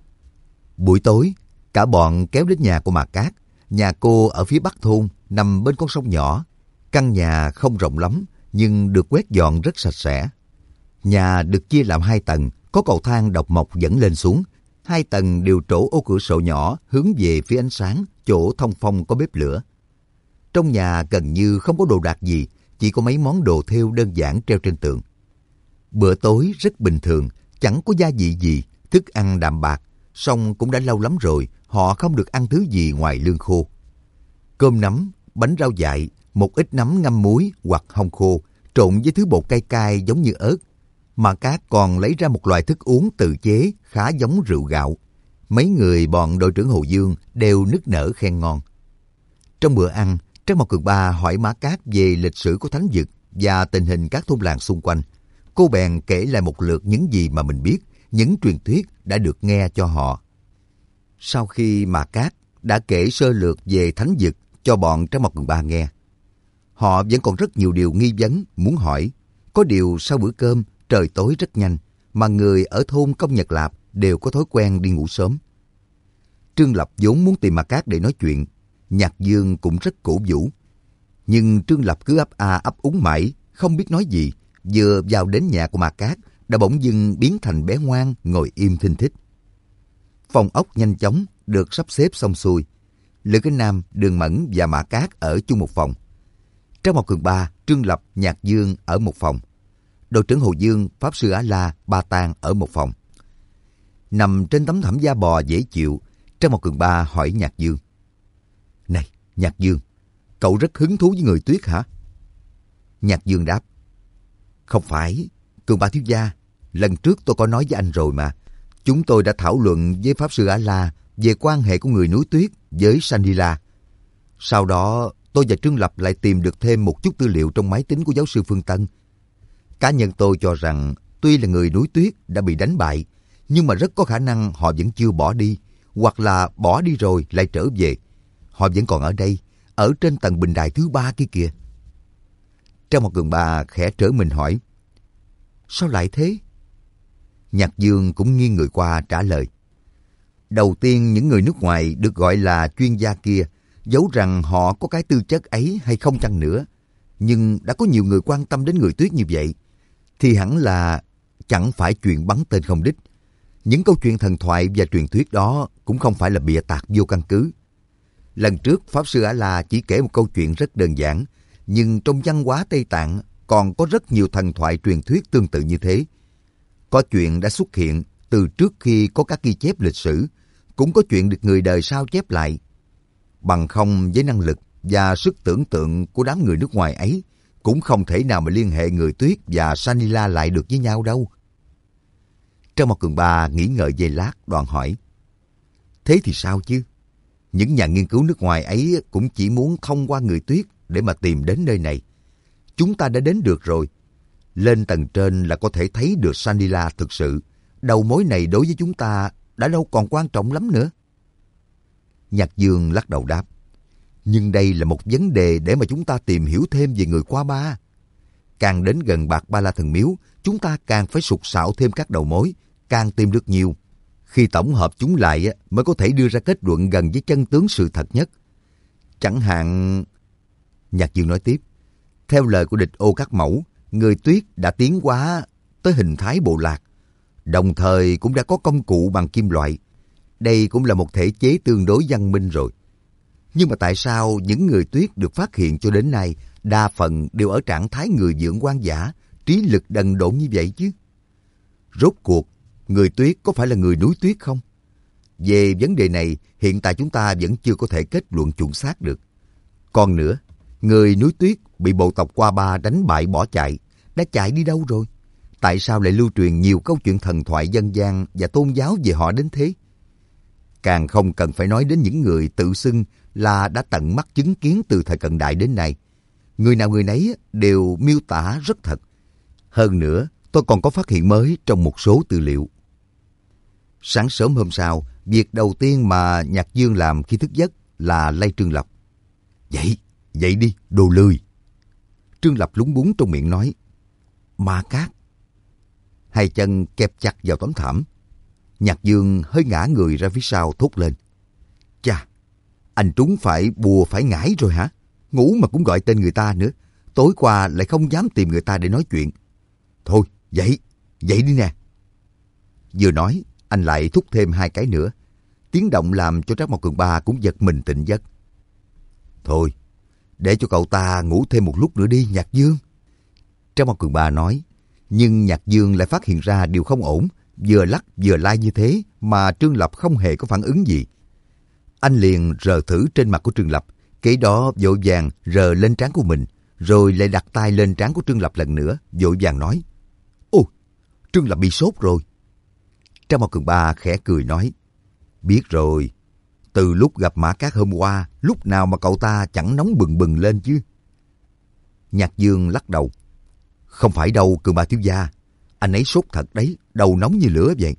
Buổi tối, cả bọn kéo đến nhà của Mã Cát. Nhà cô ở phía bắc thôn, nằm bên con sông nhỏ. Căn nhà không rộng lắm, nhưng được quét dọn rất sạch sẽ. Nhà được chia làm hai tầng, có cầu thang độc mộc dẫn lên xuống. Hai tầng đều trổ ô cửa sổ nhỏ hướng về phía ánh sáng, chỗ thông phong có bếp lửa. Trong nhà gần như không có đồ đạc gì, chỉ có mấy món đồ thêu đơn giản treo trên tường. Bữa tối rất bình thường, chẳng có gia vị gì, thức ăn đạm bạc, song cũng đã lâu lắm rồi họ không được ăn thứ gì ngoài lương khô. Cơm nắm, bánh rau dại, một ít nấm ngâm muối hoặc hong khô, trộn với thứ bột cay cay giống như ớt. Mã Cát còn lấy ra một loại thức uống tự chế khá giống rượu gạo. Mấy người bọn đội trưởng Hồ Dương đều nức nở khen ngon. Trong bữa ăn, Trác Mộc Cường Ba hỏi Mã Cát về lịch sử của Thánh Vực và tình hình các thôn làng xung quanh. Cô bèn kể lại một lượt những gì mà mình biết, những truyền thuyết đã được nghe cho họ. Sau khi Mã Cát đã kể sơ lược về Thánh Vực cho bọn Trác Mộc Cường Ba nghe, họ vẫn còn rất nhiều điều nghi vấn muốn hỏi. Có điều sau bữa cơm, trời tối rất nhanh, mà người ở thôn Công Nhật Lạp đều có thói quen đi ngủ sớm. Trương Lập vốn muốn tìm Mã Cát để nói chuyện, Nhạc Dương cũng rất cổ vũ. Nhưng Trương Lập cứ ấp a ấp úng mãi, không biết nói gì. Vừa vào đến nhà của Mã Cát, đã bỗng dưng biến thành bé ngoan, ngồi im thinh thích. Phòng ốc nhanh chóng được sắp xếp xong xuôi. Lữ Cánh Nam, Đường Mẫn và Mã Cát ở chung một phòng. Trác Mộc Cường Ba, Trương Lập, Nhạc Dương ở một phòng. Đội trưởng Hồ Dương, Pháp Sư Á La, Ba Tang ở một phòng. Nằm trên tấm thảm da bò dễ chịu, Trác Mộc Cường Ba hỏi Nhạc Dương: Này, Nhạc Dương, cậu rất hứng thú với người tuyết hả? Nhạc Dương đáp: Không phải, Cường Ba thiếu gia, lần trước tôi có nói với anh rồi mà. Chúng tôi đã thảo luận với Pháp Sư Á La về quan hệ của người núi tuyết với Sanila. Sau đó, tôi và Trương Lập lại tìm được thêm một chút tư liệu trong máy tính của giáo sư Phương Tân. Cá nhân tôi cho rằng, tuy là người núi tuyết đã bị đánh bại, nhưng mà rất có khả năng họ vẫn chưa bỏ đi, hoặc là bỏ đi rồi lại trở về. Họ vẫn còn ở đây, ở trên tầng bình đài thứ ba kia kìa. Trác Mộc Cường Ba khẽ trở mình hỏi: Sao lại thế? Nhạc Dương cũng nghiêng người qua trả lời: Đầu tiên, những người nước ngoài được gọi là chuyên gia kia, dẫu rằng họ có cái tư chất ấy hay không chăng nữa, nhưng đã có nhiều người quan tâm đến người tuyết như vậy, thì hẳn là chẳng phải chuyện bắn tên không đích. Những câu chuyện thần thoại và truyền thuyết đó cũng không phải là bịa tạc vô căn cứ. Lần trước, Pháp Sư Á La chỉ kể một câu chuyện rất đơn giản, nhưng trong văn hóa Tây Tạng còn có rất nhiều thần thoại truyền thuyết tương tự như thế. Có chuyện đã xuất hiện từ trước khi có các ghi chép lịch sử, cũng có chuyện được người đời sau chép lại. Bằng không với năng lực và sức tưởng tượng của đám người nước ngoài ấy, cũng không thể nào mà liên hệ người tuyết và Sanila lại được với nhau đâu. Trác Mộc Cường Ba nghĩ ngợi giây lát đoạn hỏi: Thế thì sao chứ? Những nhà nghiên cứu nước ngoài ấy cũng chỉ muốn thông qua người tuyết để mà tìm đến nơi này. Chúng ta đã đến được rồi. Lên tầng trên là có thể thấy được Sanila thực sự. Đầu mối này đối với chúng ta đã đâu còn quan trọng lắm nữa. Nhạc Dương lắc đầu đáp: Nhưng đây là một vấn đề để mà chúng ta tìm hiểu thêm về người Qua Ba. Càng đến gần Bạc Ba La Thần Miếu, chúng ta càng phải sục sạo thêm các đầu mối, càng tìm được nhiều. Khi tổng hợp chúng lại mới có thể đưa ra kết luận gần với chân tướng sự thật nhất. Chẳng hạn... Nhạc Dương nói tiếp, theo lời của địch Ô Các Mẫu, người Tuyết đã tiến hóa tới hình thái bộ lạc, đồng thời cũng đã có công cụ bằng kim loại. Đây cũng là một thể chế tương đối văn minh rồi. Nhưng mà tại sao những người Tuyết được phát hiện cho đến nay đa phần đều ở trạng thái người dưỡng hoang dã, trí lực đần độn như vậy chứ? Rốt cuộc, người Tuyết có phải là người núi Tuyết không? Về vấn đề này, hiện tại chúng ta vẫn chưa có thể kết luận chuẩn xác được. Còn nữa, người núi Tuyết bị bộ tộc Qua Ba đánh bại bỏ chạy, đã chạy đi đâu rồi? Tại sao lại lưu truyền nhiều câu chuyện thần thoại dân gian và tôn giáo về họ đến thế? Càng không cần phải nói đến những người tự xưng là đã tận mắt chứng kiến từ thời cận đại đến nay. Người nào người nấy đều miêu tả rất thật. Hơn nữa, tôi còn có phát hiện mới trong một số tư liệu. Sáng sớm hôm sau, việc đầu tiên mà Nhạc Dương làm khi thức giấc là lay Trương Lập. Dậy, dậy đi, đồ lười. Trương Lập lúng búng trong miệng nói, Ma Cát. Hai chân kẹp chặt vào tấm thảm. Nhạc Dương hơi ngã người ra phía sau thốt lên. Chà, anh trúng phải bùa phải ngải rồi hả? Ngủ mà cũng gọi tên người ta nữa. Tối qua lại không dám tìm người ta để nói chuyện. Thôi, dậy, dậy đi nè. Vừa nói, anh lại thúc thêm hai cái nữa. Tiếng động làm cho Trác Mộc Cường Ba cũng giật mình tỉnh giấc. Thôi, để cho cậu ta ngủ thêm một lúc nữa đi, Nhạc Dương. Trác Mộc Cường Ba nói, nhưng Nhạc Dương lại phát hiện ra điều không ổn. Vừa lắc vừa lai như thế mà Trương Lập không hề có phản ứng gì. Anh liền rờ thử trên mặt của Trương Lập, kế đó vội vàng rờ lên trán của mình, rồi lại đặt tay lên trán của Trương Lập lần nữa, vội vàng nói, ôi, Trương Lập bị sốt rồi. Trác Mộc Cường Ba khẽ cười nói, biết rồi, từ lúc gặp Mã Cát hôm qua, lúc nào mà cậu ta chẳng nóng bừng bừng lên chứ. Nhạc Dương lắc đầu, không phải đâu Cường Ba thiếu gia, anh ấy sốt thật đấy, đầu nóng như lửa vậy.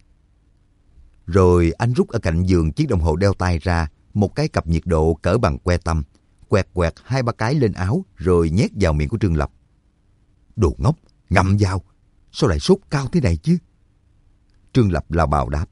Rồi anh rút ở cạnh giường chiếc đồng hồ đeo tay ra, một cái cặp nhiệt độ cỡ bằng que tăm, quẹt quẹt hai ba cái lên áo rồi nhét vào miệng của Trương Lập. Đồ ngốc, ngậm vào, sao lại sốt cao thế này chứ? Trương Lập là bào đáp,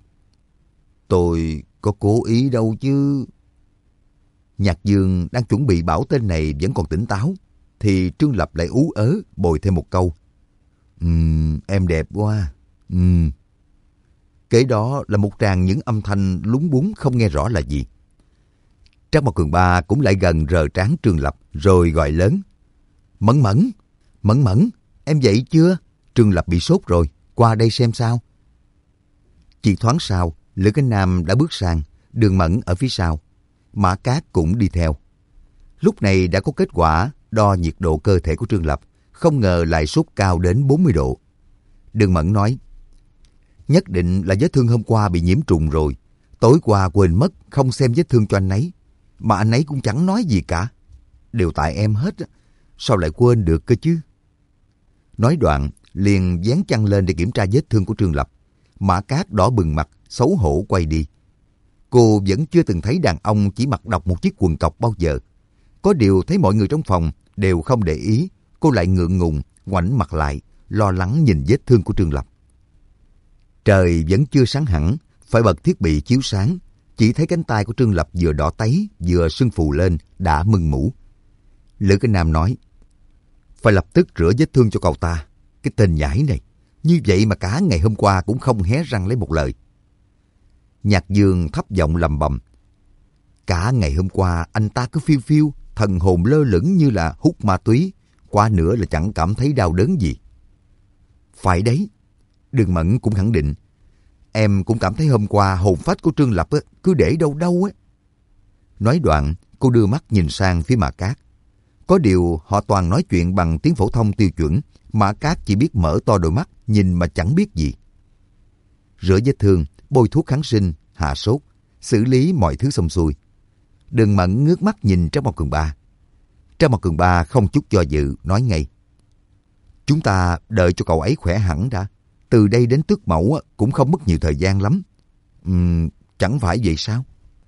tôi có cố ý đâu chứ. Nhạc Dương đang chuẩn bị bảo tên này vẫn còn tỉnh táo, thì Trương Lập lại ú ớ bồi thêm một câu. Ừm, em đẹp quá. Ừm. Kế đó là một tràng những âm thanh lúng búng không nghe rõ là gì. Trác Mộc Cường Ba cũng lại gần rờ trán Trương Lập rồi gọi lớn. Mẫn Mẫn, Mẫn Mẫn, em dậy chưa? Trương Lập bị sốt rồi, qua đây xem sao. Chỉ thoáng sau, Lữ Cánh Nam đã bước sang, Đường Mẫn ở phía sau. Mã Cát cũng đi theo. Lúc này đã có kết quả đo nhiệt độ cơ thể của Trương Lập, không ngờ lại sốt cao đến bốn mươi độ. Đường Mẫn nói, nhất định là vết thương hôm qua bị nhiễm trùng rồi. Tối qua quên mất không xem vết thương cho anh ấy. Mà anh ấy cũng chẳng nói gì cả. Đều tại em hết. Sao lại quên được cơ chứ? Nói đoạn, liền dán chăn lên để kiểm tra vết thương của Trương Lập. Mã Cát đỏ bừng mặt, xấu hổ quay đi. Cô vẫn chưa từng thấy đàn ông chỉ mặc độc một chiếc quần cộc bao giờ. Có điều thấy mọi người trong phòng đều không để ý. Cô lại ngượng ngùng, ngoảnh mặt lại, lo lắng nhìn vết thương của Trương Lập. Trời vẫn chưa sáng hẳn, phải bật thiết bị chiếu sáng. Chỉ thấy cánh tay của Trương Lập vừa đỏ tấy, vừa sưng phù lên, đã mưng mủ. Lữ Cánh Nam nói, phải lập tức rửa vết thương cho cậu ta. Cái tên nhãi này, như vậy mà cả ngày hôm qua cũng không hé răng lấy một lời. Nhạc Dương thấp giọng lầm bầm, cả ngày hôm qua anh ta cứ phiêu phiêu, thần hồn lơ lửng như là hút ma túy, qua nữa là chẳng cảm thấy đau đớn gì. Phải đấy, Đường Mẫn cũng khẳng định, em cũng cảm thấy hôm qua hồn phách của Trương Lập cứ để đâu đâu á. Nói đoạn, cô đưa mắt nhìn sang phía Mã Cát. Có điều họ toàn nói chuyện bằng tiếng phổ thông tiêu chuẩn, Mã Cát chỉ biết mở to đôi mắt, nhìn mà chẳng biết gì. Rửa vết thương, bôi thuốc kháng sinh, hạ sốt, xử lý mọi thứ xong xuôi. Đường Mẫn ngước mắt nhìn Trác Mộc Cường Ba. Trác Mộc Cường Ba không chút do dự, nói ngay, chúng ta đợi cho cậu ấy khỏe hẳn đã. Từ đây đến Tước Mẫu cũng không mất nhiều thời gian lắm. Uhm, chẳng phải vậy sao?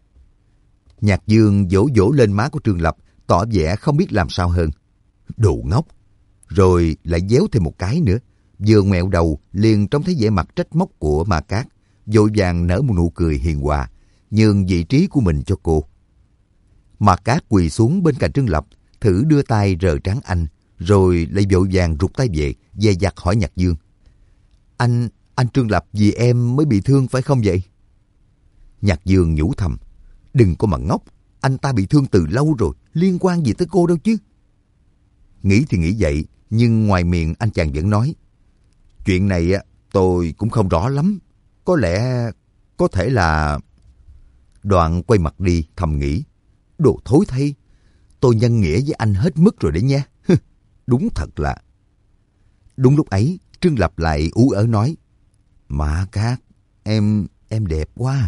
Nhạc Dương vỗ vỗ lên má của Trương Lập, tỏ vẻ không biết làm sao hơn. Đồ ngốc! Rồi lại déo thêm một cái nữa. vừa ngoẹo đầu liền trông thấy vẻ mặt trách móc của Ma Cát, vội vàng nở một nụ cười hiền hòa, nhường vị trí của mình cho cô. Ma Cát quỳ xuống bên cạnh Trương Lập, thử đưa tay rờ trán anh, rồi lại vội vàng rụt tay về, dè dặt hỏi Nhạc Dương. Anh, anh Trương Lập vì em mới bị thương phải không vậy? Nhạc Dương nhủ thầm, đừng có mà ngốc, anh ta bị thương từ lâu rồi, liên quan gì tới cô đâu chứ. Nghĩ thì nghĩ vậy, nhưng ngoài miệng anh chàng vẫn nói, chuyện này tôi cũng không rõ lắm, có lẽ, có thể là... Đoạn quay mặt đi thầm nghĩ, đồ thối thay, tôi nhân nghĩa với anh hết mức rồi đấy nha. Đúng thật là... Đúng lúc ấy, Trương Lập lại ú ớ nói, Ma Cát, em, em đẹp quá.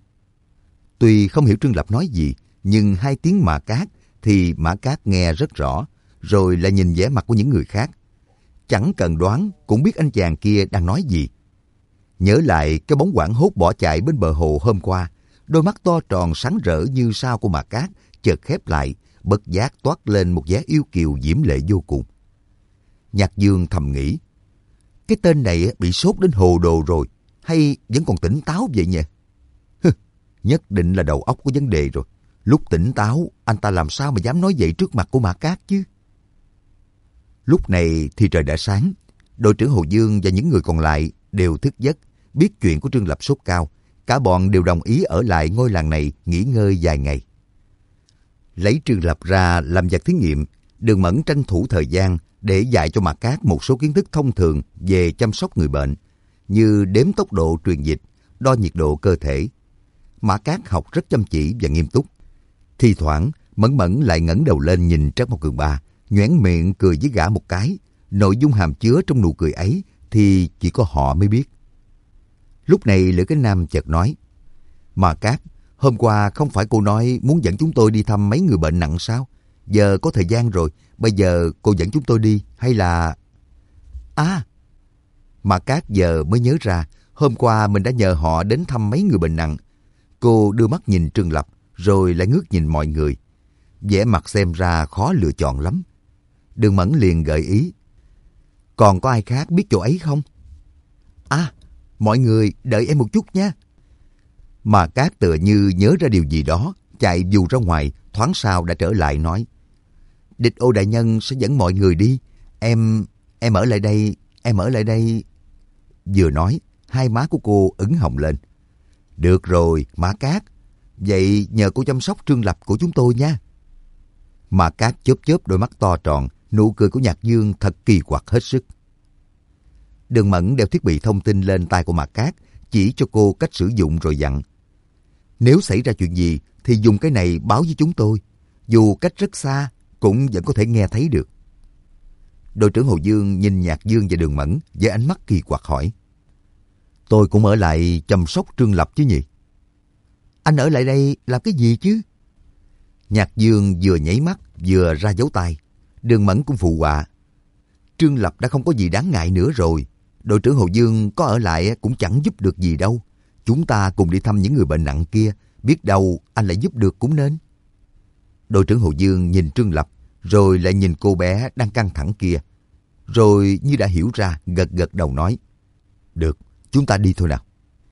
Tuy không hiểu Trương Lập nói gì, nhưng hai tiếng Ma Cát thì Ma Cát nghe rất rõ, rồi lại nhìn vẻ mặt của những người khác. Chẳng cần đoán cũng biết anh chàng kia đang nói gì. Nhớ lại cái bóng hoảng hốt bỏ chạy bên bờ hồ hôm qua, đôi mắt to tròn sáng rỡ như sao của Ma Cát chợt khép lại, bất giác toát lên một vẻ yêu kiều diễm lệ vô cùng. Nhạc Dương thầm nghĩ, cái tên này bị sốt đến hồ đồ rồi, hay vẫn còn tỉnh táo vậy nhỉ? Hừ, nhất định là đầu óc có vấn đề rồi. Lúc tỉnh táo, anh ta làm sao mà dám nói vậy trước mặt của Ma Cát chứ? Lúc này thì trời đã sáng, đội trưởng Hồ Dương và những người còn lại đều thức giấc, biết chuyện của Trương Lập sốt cao, cả bọn đều đồng ý ở lại ngôi làng này nghỉ ngơi vài ngày. Lấy Trương Lập ra làm vật thí nghiệm, Đường Mẫn tranh thủ thời gian để dạy cho Ma Cát một số kiến thức thông thường về chăm sóc người bệnh, như đếm tốc độ truyền dịch, đo nhiệt độ cơ thể. Ma Cát học rất chăm chỉ và nghiêm túc. Thi thoảng, Mẫn Mẫn lại ngẩng đầu lên nhìn Trác Mộc Cường Ba, nhoẻn miệng cười với gã một cái. Nội dung hàm chứa trong nụ cười ấy thì chỉ có họ mới biết. Lúc này Lữ Cái Nam chợt nói, Ma Cát, hôm qua không phải cô nói muốn dẫn chúng tôi đi thăm mấy người bệnh nặng sao? Giờ có thời gian rồi, bây giờ cô dẫn chúng tôi đi hay là... À! Ma Cát giờ mới nhớ ra, hôm qua mình đã nhờ họ đến thăm mấy người bệnh nặng. Cô đưa mắt nhìn Trương Lập, rồi lại ngước nhìn mọi người. Vẻ mặt xem ra khó lựa chọn lắm. Đường Mẫn liền gợi ý, còn có ai khác biết chỗ ấy không? À, mọi người đợi em một chút nha. Ma Cát tựa như nhớ ra điều gì đó, chạy vù ra ngoài, thoáng sau đã trở lại nói, Địch Ô đại nhân sẽ dẫn mọi người đi. Em, em ở lại đây, em ở lại đây. Vừa nói, hai má của cô ửng hồng lên. Được rồi, Ma Cát, vậy nhờ cô chăm sóc Trương Lập của chúng tôi nha. Ma Cát chớp chớp đôi mắt to tròn, nụ cười của Nhạc Dương thật kỳ quặc hết sức. Đường Mẫn đeo thiết bị thông tin lên tay của Ma Cát, chỉ cho cô cách sử dụng rồi dặn, nếu xảy ra chuyện gì thì dùng cái này báo với chúng tôi, dù cách rất xa cũng vẫn có thể nghe thấy được. Đội trưởng Hồ Dương nhìn Nhạc Dương và Đường Mẫn với ánh mắt kỳ quặc hỏi, tôi cũng ở lại chăm sóc Trương Lập chứ nhỉ? Anh ở lại đây làm cái gì chứ? Nhạc Dương vừa nháy mắt vừa ra dấu tay. Đường Mẫn cũng phụ họa, Trương Lập đã không có gì đáng ngại nữa rồi. Đội trưởng Hồ Dương có ở lại cũng chẳng giúp được gì đâu. Chúng ta cùng đi thăm những người bệnh nặng kia, biết đâu anh lại giúp được cũng nên. Đội trưởng Hồ Dương nhìn Trương Lập, rồi lại nhìn cô bé đang căng thẳng kia. Rồi như đã hiểu ra, gật gật đầu nói, được, chúng ta đi thôi nào.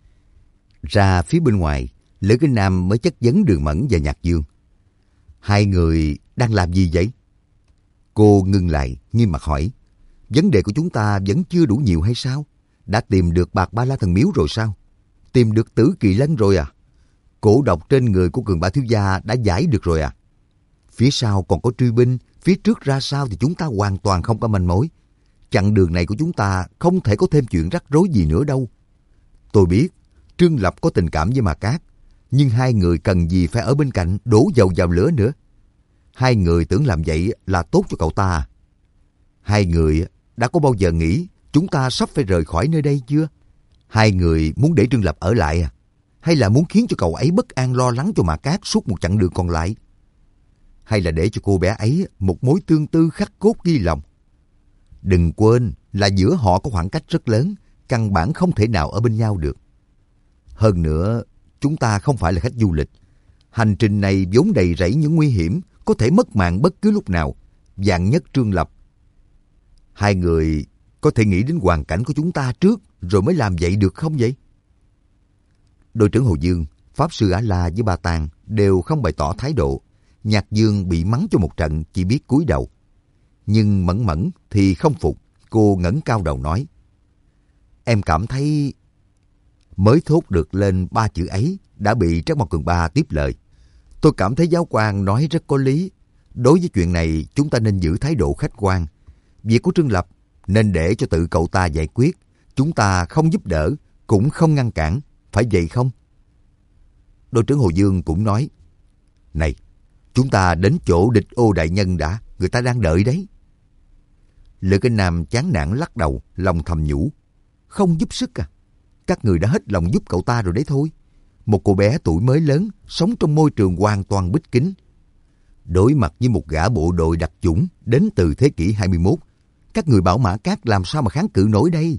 Ra phía bên ngoài, Lữ Cái Nam mới chất vấn Đường Mẫn và Nhạc Dương. Hai người đang làm gì vậy? Cô ngưng lại, nghiêm mặt hỏi, vấn đề của chúng ta vẫn chưa đủ nhiều hay sao? Đã tìm được bạc Ba La Thần Miếu rồi sao? Tìm được Tử Kỳ Lân rồi à? Cổ độc trên người của Cường Ba thiếu gia đã giải được rồi à? Phía sau còn có truy binh, phía trước ra sao thì chúng ta hoàn toàn không có manh mối. Chặng đường này của chúng ta không thể có thêm chuyện rắc rối gì nữa đâu. Tôi biết, Trương Lập có tình cảm với Ma Cát, nhưng hai người cần gì phải ở bên cạnh đổ dầu vào lửa nữa. Hai người tưởng làm vậy là tốt cho cậu ta. Hai người đã có bao giờ nghĩ chúng ta sắp phải rời khỏi nơi đây chưa? Hai người muốn để Trương Lập ở lại à? Hay là muốn khiến cho cậu ấy bất an lo lắng cho Ma Cát suốt một chặng đường còn lại? Hay là để cho cô bé ấy một mối tương tư khắc cốt ghi lòng? Đừng quên là giữa họ có khoảng cách rất lớn, căn bản không thể nào ở bên nhau được. Hơn nữa, chúng ta không phải là khách du lịch. Hành trình này vốn đầy rẫy những nguy hiểm, có thể mất mạng bất cứ lúc nào, vạn nhất Trương Lập. Hai người có thể nghĩ đến hoàn cảnh của chúng ta trước rồi mới làm vậy được không vậy? Đội trưởng Hồ Dương, Pháp Sư Ả La với Ba Tàng đều không bày tỏ thái độ. Nhạc Dương bị mắng cho một trận chỉ biết cúi đầu. Nhưng Mẫn Mẫn thì không phục, cô ngẩng cao đầu nói. Em cảm thấy... Mới thốt được lên ba chữ ấy đã bị Trác Mộc Cường Ba tiếp lời. Tôi cảm thấy giáo quan nói rất có lý. Đối với chuyện này chúng ta nên giữ thái độ khách quan. Việc của Trương Lập nên để cho tự cậu ta giải quyết. Chúng ta không giúp đỡ, cũng không ngăn cản. Phải vậy không? Đội trưởng Hồ Dương cũng nói. Này, chúng ta đến chỗ Địch Ô đại nhân đã. Người ta đang đợi đấy. Lữ Kinh Nam chán nản lắc đầu, lòng thầm nhủ. Không giúp sức à? Các người đã hết lòng giúp cậu ta rồi đấy thôi. Một cô bé tuổi mới lớn, sống trong môi trường hoàn toàn bích kính. Đối mặt với một gã bộ đội đặc chủng đến từ thế kỷ hai mươi mốt, các người bảo Mã Cát làm sao mà kháng cự nổi đây?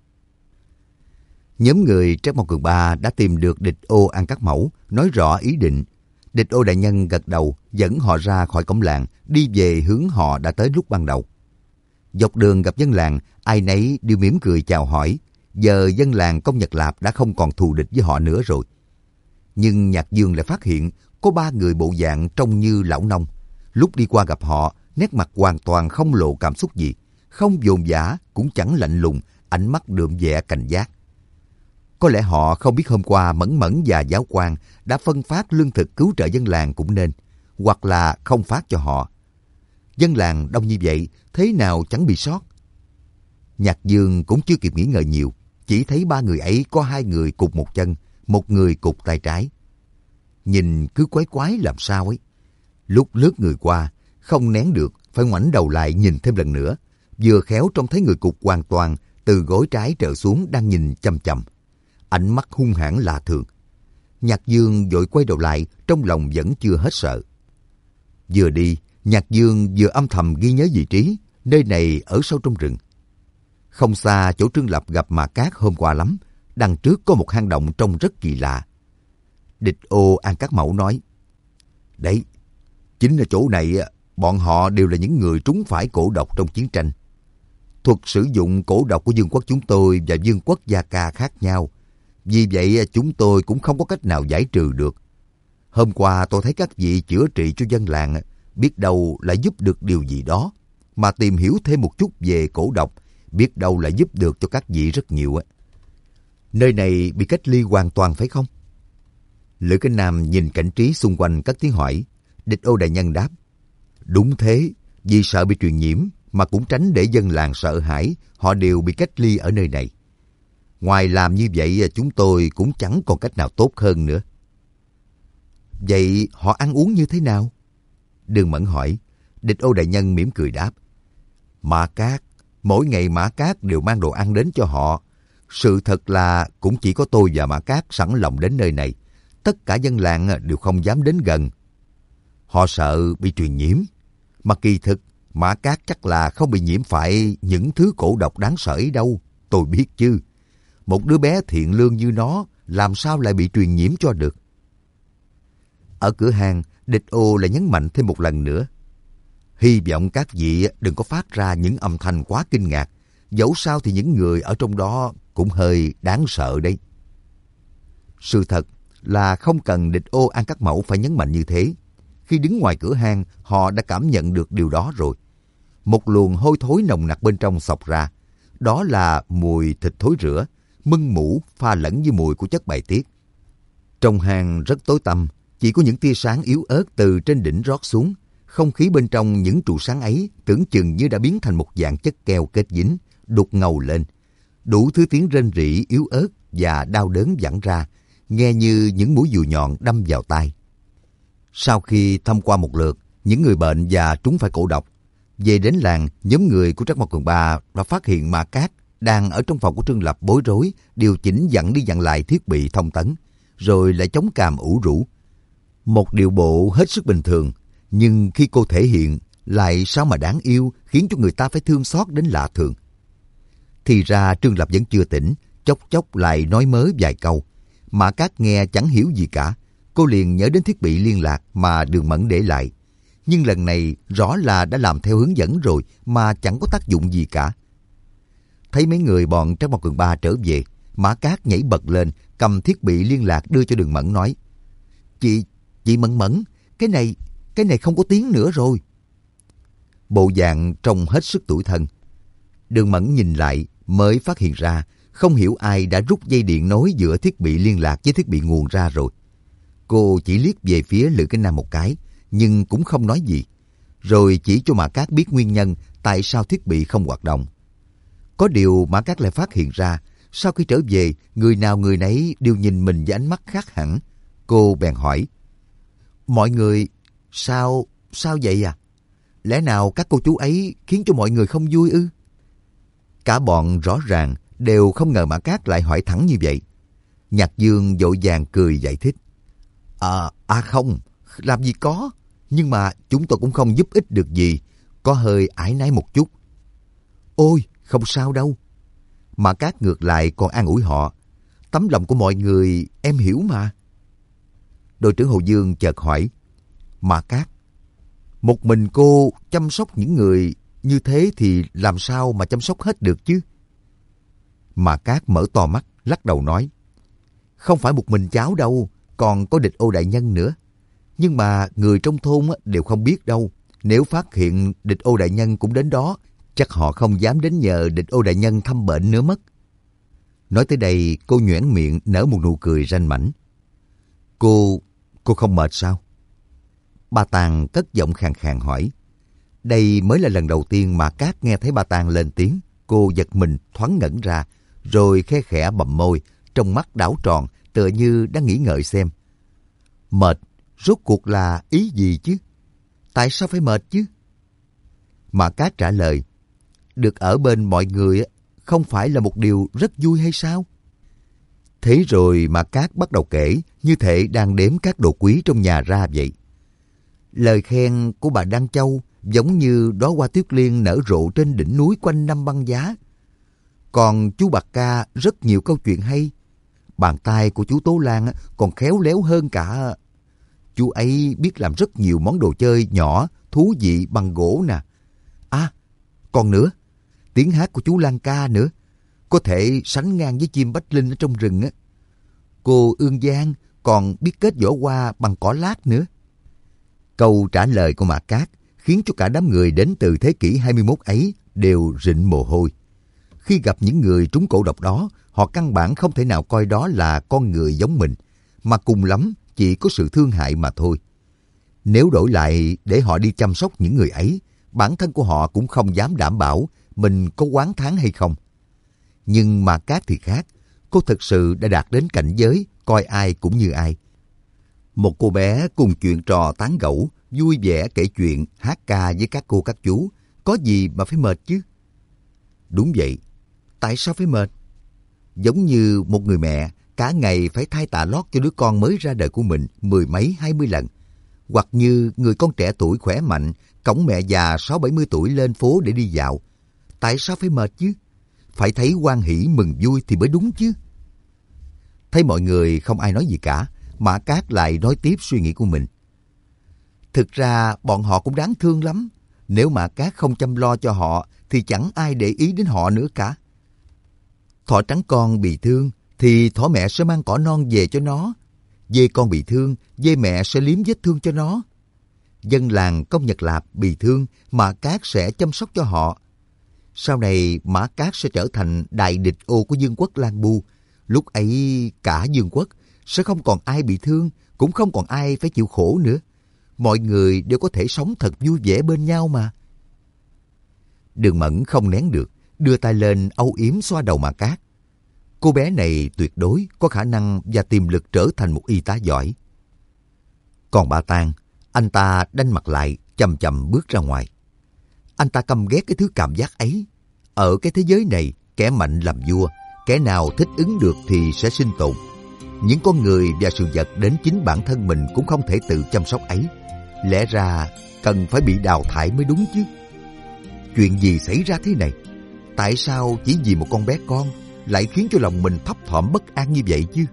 Nhóm người Trác Mộc Cường Ba đã tìm được Địch Ô An Cát Mẫu, nói rõ ý định. Địch Ô đại nhân gật đầu, dẫn họ ra khỏi cổng làng, đi về hướng họ đã tới lúc ban đầu. Dọc đường gặp dân làng, ai nấy đều mỉm cười chào hỏi. Giờ dân làng Công Nhật Lạp đã không còn thù địch với họ nữa rồi. Nhưng Nhạc Dương lại phát hiện có ba người bộ dạng trông như lão nông. Lúc đi qua gặp họ, nét mặt hoàn toàn không lộ cảm xúc gì, không vồn vã cũng chẳng lạnh lùng, ánh mắt đượm vẻ cảnh giác. Có lẽ họ không biết hôm qua Mẫn Mẫn và giáo quan đã phân phát lương thực cứu trợ dân làng cũng nên, hoặc là không phát cho họ. Dân làng đông như vậy, thế nào chẳng bị sót. Nhạc Dương cũng chưa kịp nghĩ ngợi nhiều, chỉ thấy ba người ấy có hai người cụt một chân, một người cụt tay trái. Nhìn cứ quái quái làm sao ấy. Lúc lướt người qua, không nén được, phải ngoảnh đầu lại nhìn thêm lần nữa. Vừa khéo trông thấy người cụt hoàn toàn, từ gối trái trở xuống đang nhìn chằm chằm. Ánh mắt hung hãn lạ thường. Nhạc Dương vội quay đầu lại, trong lòng vẫn chưa hết sợ. Vừa đi, Nhạc Dương vừa âm thầm ghi nhớ vị trí, nơi này ở sâu trong rừng. Không xa chỗ Trương Lập gặp Mã Cát hôm qua lắm, đằng trước có một hang động trông rất kỳ lạ. Địch Ô An Cát Mẫu nói, đấy, chính là chỗ này, bọn họ đều là những người trúng phải cổ độc trong chiến tranh. Thuật sử dụng cổ độc của vương quốc chúng tôi và vương quốc Gia Ca khác nhau, vì vậy chúng tôi cũng không có cách nào giải trừ được. Hôm qua tôi thấy các vị chữa trị cho dân làng, biết đâu lại giúp được điều gì đó, mà tìm hiểu thêm một chút về cổ độc, biết đâu lại giúp được cho các vị rất nhiều. Nơi này bị cách ly hoàn toàn phải không? Lữ Kinh Nam nhìn cảnh trí xung quanh cất tiếng hỏi. Địch Ô đại nhân đáp, đúng thế, vì sợ bị truyền nhiễm mà cũng tránh để dân làng sợ hãi, họ đều bị cách ly ở nơi này. Ngoài làm như vậy chúng tôi cũng chẳng còn cách nào tốt hơn nữa. Vậy họ ăn uống như thế nào? Đường Mẫn hỏi. Địch Ô đại nhân mỉm cười đáp, Mã Cát, mỗi ngày Mã Cát đều mang đồ ăn đến cho họ. Sự thật là cũng chỉ có tôi và Mã Cát sẵn lòng đến nơi này. Tất cả dân làng đều không dám đến gần. Họ sợ bị truyền nhiễm. Mà kỳ thực, Mã Cát chắc là không bị nhiễm phải những thứ cổ độc đáng sợ ấy đâu. Tôi biết chứ. Một đứa bé thiện lương như nó, làm sao lại bị truyền nhiễm cho được? Ở cửa hàng, Địch Ô lại nhấn mạnh thêm một lần nữa. Hy vọng các vị đừng có phát ra những âm thanh quá kinh ngạc. Dẫu sao thì những người ở trong đó cũng hơi đáng sợ đấy. Sự thật là không cần Địch Ô An Cát Mẫu phải nhấn mạnh như thế. Khi đứng ngoài cửa hang, họ đã cảm nhận được điều đó rồi. Một luồng hôi thối nồng nặc bên trong xộc ra. Đó là mùi thịt thối rữa, mưng mủ pha lẫn với mùi của chất bài tiết. Trong hang rất tối tăm, chỉ có những tia sáng yếu ớt từ trên đỉnh rót xuống. Không khí bên trong những trụ sáng ấy tưởng chừng như đã biến thành một dạng chất keo kết dính, đục ngầu lên. Đủ thứ tiếng rên rỉ yếu ớt và đau đớn vẳng ra, nghe như những mũi dùi nhọn đâm vào tai. Sau khi thăm qua một lượt, những người bệnh và trúng phải cổ độc, về đến làng, nhóm người của Trác Mộc Cường Ba đã phát hiện Mã Cát đang ở trong phòng của Trương Lập bối rối, điều chỉnh dặn đi dặn lại thiết bị thông tấn, rồi lại chống cằm ủ rũ. Một điệu bộ hết sức bình thường, nhưng khi cô thể hiện lại sao mà đáng yêu, khiến cho người ta phải thương xót đến lạ thường. Thì ra Trương Lập vẫn chưa tỉnh, chốc chốc lại nói mớ vài câu. Mã Cát nghe chẳng hiểu gì cả, cô liền nhớ đến thiết bị liên lạc mà Đường Mẫn để lại. Nhưng lần này rõ là đã làm theo hướng dẫn rồi mà chẳng có tác dụng gì cả. Thấy mấy người bọn Trác Mao Cường Ba trở về, Mã Cát nhảy bật lên, cầm thiết bị liên lạc đưa cho Đường Mẫn nói: Chị, chị Mẫn Mẫn, cái này, cái này không có tiếng nữa rồi. Bộ dạng trông hết sức tủi thân. Đường Mẫn nhìn lại mới phát hiện ra không hiểu ai đã rút dây điện nối giữa thiết bị liên lạc với thiết bị nguồn ra rồi. Cô chỉ liếc về phía Lữ Kính Nam một cái, nhưng cũng không nói gì, rồi chỉ cho Mã Cát biết nguyên nhân tại sao thiết bị không hoạt động. Có điều Mã Cát lại phát hiện ra, sau khi trở về, người nào người nấy đều nhìn mình với ánh mắt khác hẳn. Cô bèn hỏi: Mọi người, sao, sao vậy à? Lẽ nào các cô chú ấy khiến cho mọi người không vui ư? Cả bọn rõ ràng đều không ngờ Mã Cát lại hỏi thẳng như vậy. Nhạc Dương vội vàng cười giải thích: À, à không, làm gì có. Nhưng mà chúng tôi cũng không giúp ích được gì, có hơi áy náy một chút. Ôi, không sao đâu. Mã Cát ngược lại còn an ủi họ: Tấm lòng của mọi người em hiểu mà. Đội trưởng Hồ Dương chợt hỏi: Mã Cát, một mình cô chăm sóc những người như thế thì làm sao mà chăm sóc hết được chứ? Mã Cát mở to mắt, lắc đầu nói: Không phải một mình cháu đâu, còn có Địch Ô đại nhân nữa. Nhưng mà người trong thôn đều không biết đâu. Nếu phát hiện Địch Ô đại nhân cũng đến đó, chắc họ không dám đến nhờ Địch Ô đại nhân thăm bệnh nữa mất. Nói tới đây, cô nhoẻn miệng nở một nụ cười ranh mãnh. Cô, cô không mệt sao? Ba Tàng cất giọng khàn khàn hỏi. Đây mới là lần đầu tiên mà Cát nghe thấy Ba Tàng lên tiếng. Cô giật mình thoáng ngẩn ra, rồi khe khẽ bậm môi, trong mắt đảo tròn, tựa như đang nghĩ ngợi xem. Mệt, rốt cuộc là ý gì chứ? Tại sao phải mệt chứ? Mà Cát trả lời: Được ở bên mọi người không phải là một điều rất vui hay sao? Thế rồi mà Cát bắt đầu kể, như thể đang đếm các đồ quý trong nhà ra vậy. Lời khen của bà Đăng Châu giống như đóa hoa tuyết liên nở rộ trên đỉnh núi quanh năm băng giá. Còn chú Bạc Ca rất nhiều câu chuyện hay. Bàn tay của chú Tố Lan còn khéo léo hơn cả. Chú ấy biết làm rất nhiều món đồ chơi nhỏ, thú vị bằng gỗ nè. À, còn nữa, tiếng hát của chú Lan Ca nữa, có thể sánh ngang với chim bách linh ở trong rừng á. Cô Ương Giang còn biết kết vỏ hoa bằng cỏ lát nữa. Câu trả lời của Mã Cát khiến cho cả đám người đến từ thế kỷ hai mươi mốt ấy đều rịn mồ hôi. Khi gặp những người trúng cổ độc đó, họ căn bản không thể nào coi đó là con người giống mình, mà cùng lắm chỉ có sự thương hại mà thôi. Nếu đổi lại để họ đi chăm sóc những người ấy, bản thân của họ cũng không dám đảm bảo mình có oán thán hay không. Nhưng Mã Cát thì khác, cô thực sự đã đạt đến cảnh giới coi ai cũng như ai. Một cô bé cùng chuyện trò tán gẫu, vui vẻ kể chuyện, hát ca với các cô các chú, có gì mà phải mệt chứ? Đúng vậy, tại sao phải mệt? Giống như một người mẹ cả ngày phải thay tà lót cho đứa con mới ra đời của mình mười mấy hai mươi lần. Hoặc như người con trẻ tuổi khỏe mạnh cõng mẹ già sáu bảy mươi tuổi lên phố để đi dạo. Tại sao phải mệt chứ? Phải thấy hoan hỉ mừng vui thì mới đúng chứ. Thấy mọi người không ai nói gì cả, Mã Cát lại nói tiếp suy nghĩ của mình. Thực ra bọn họ cũng đáng thương lắm. Nếu Mã Cát không chăm lo cho họ thì chẳng ai để ý đến họ nữa cả. Thỏ trắng con bị thương thì thỏ mẹ sẽ mang cỏ non về cho nó. Dê con bị thương, dê mẹ sẽ liếm vết thương cho nó. Dân làng Công Nhật Lạp bị thương, Mã Cát sẽ chăm sóc cho họ. Sau này Mã Cát sẽ trở thành đại địch ô của vương quốc Lan Bu. Lúc ấy cả vương quốc sẽ không còn ai bị thương, cũng không còn ai phải chịu khổ nữa. Mọi người đều có thể sống thật vui vẻ bên nhau mà. Đường Mẫn không nén được, đưa tay lên âu yếm xoa đầu Mã Cát. Cô bé này tuyệt đối có khả năng và tiềm lực trở thành một y tá giỏi. Còn Ba Tang, anh ta đanh mặt lại, chậm chậm bước ra ngoài. Anh ta căm ghét cái thứ cảm giác ấy. Ở cái thế giới này, kẻ mạnh làm vua, kẻ nào thích ứng được thì sẽ sinh tồn. Những con người và sự vật đến chính bản thân mình cũng không thể tự chăm sóc ấy. Lẽ ra cần phải bị đào thải mới đúng chứ. Chuyện gì xảy ra thế này? Tại sao chỉ vì một con bé con lại khiến cho lòng mình thấp thỏm bất an như vậy chứ?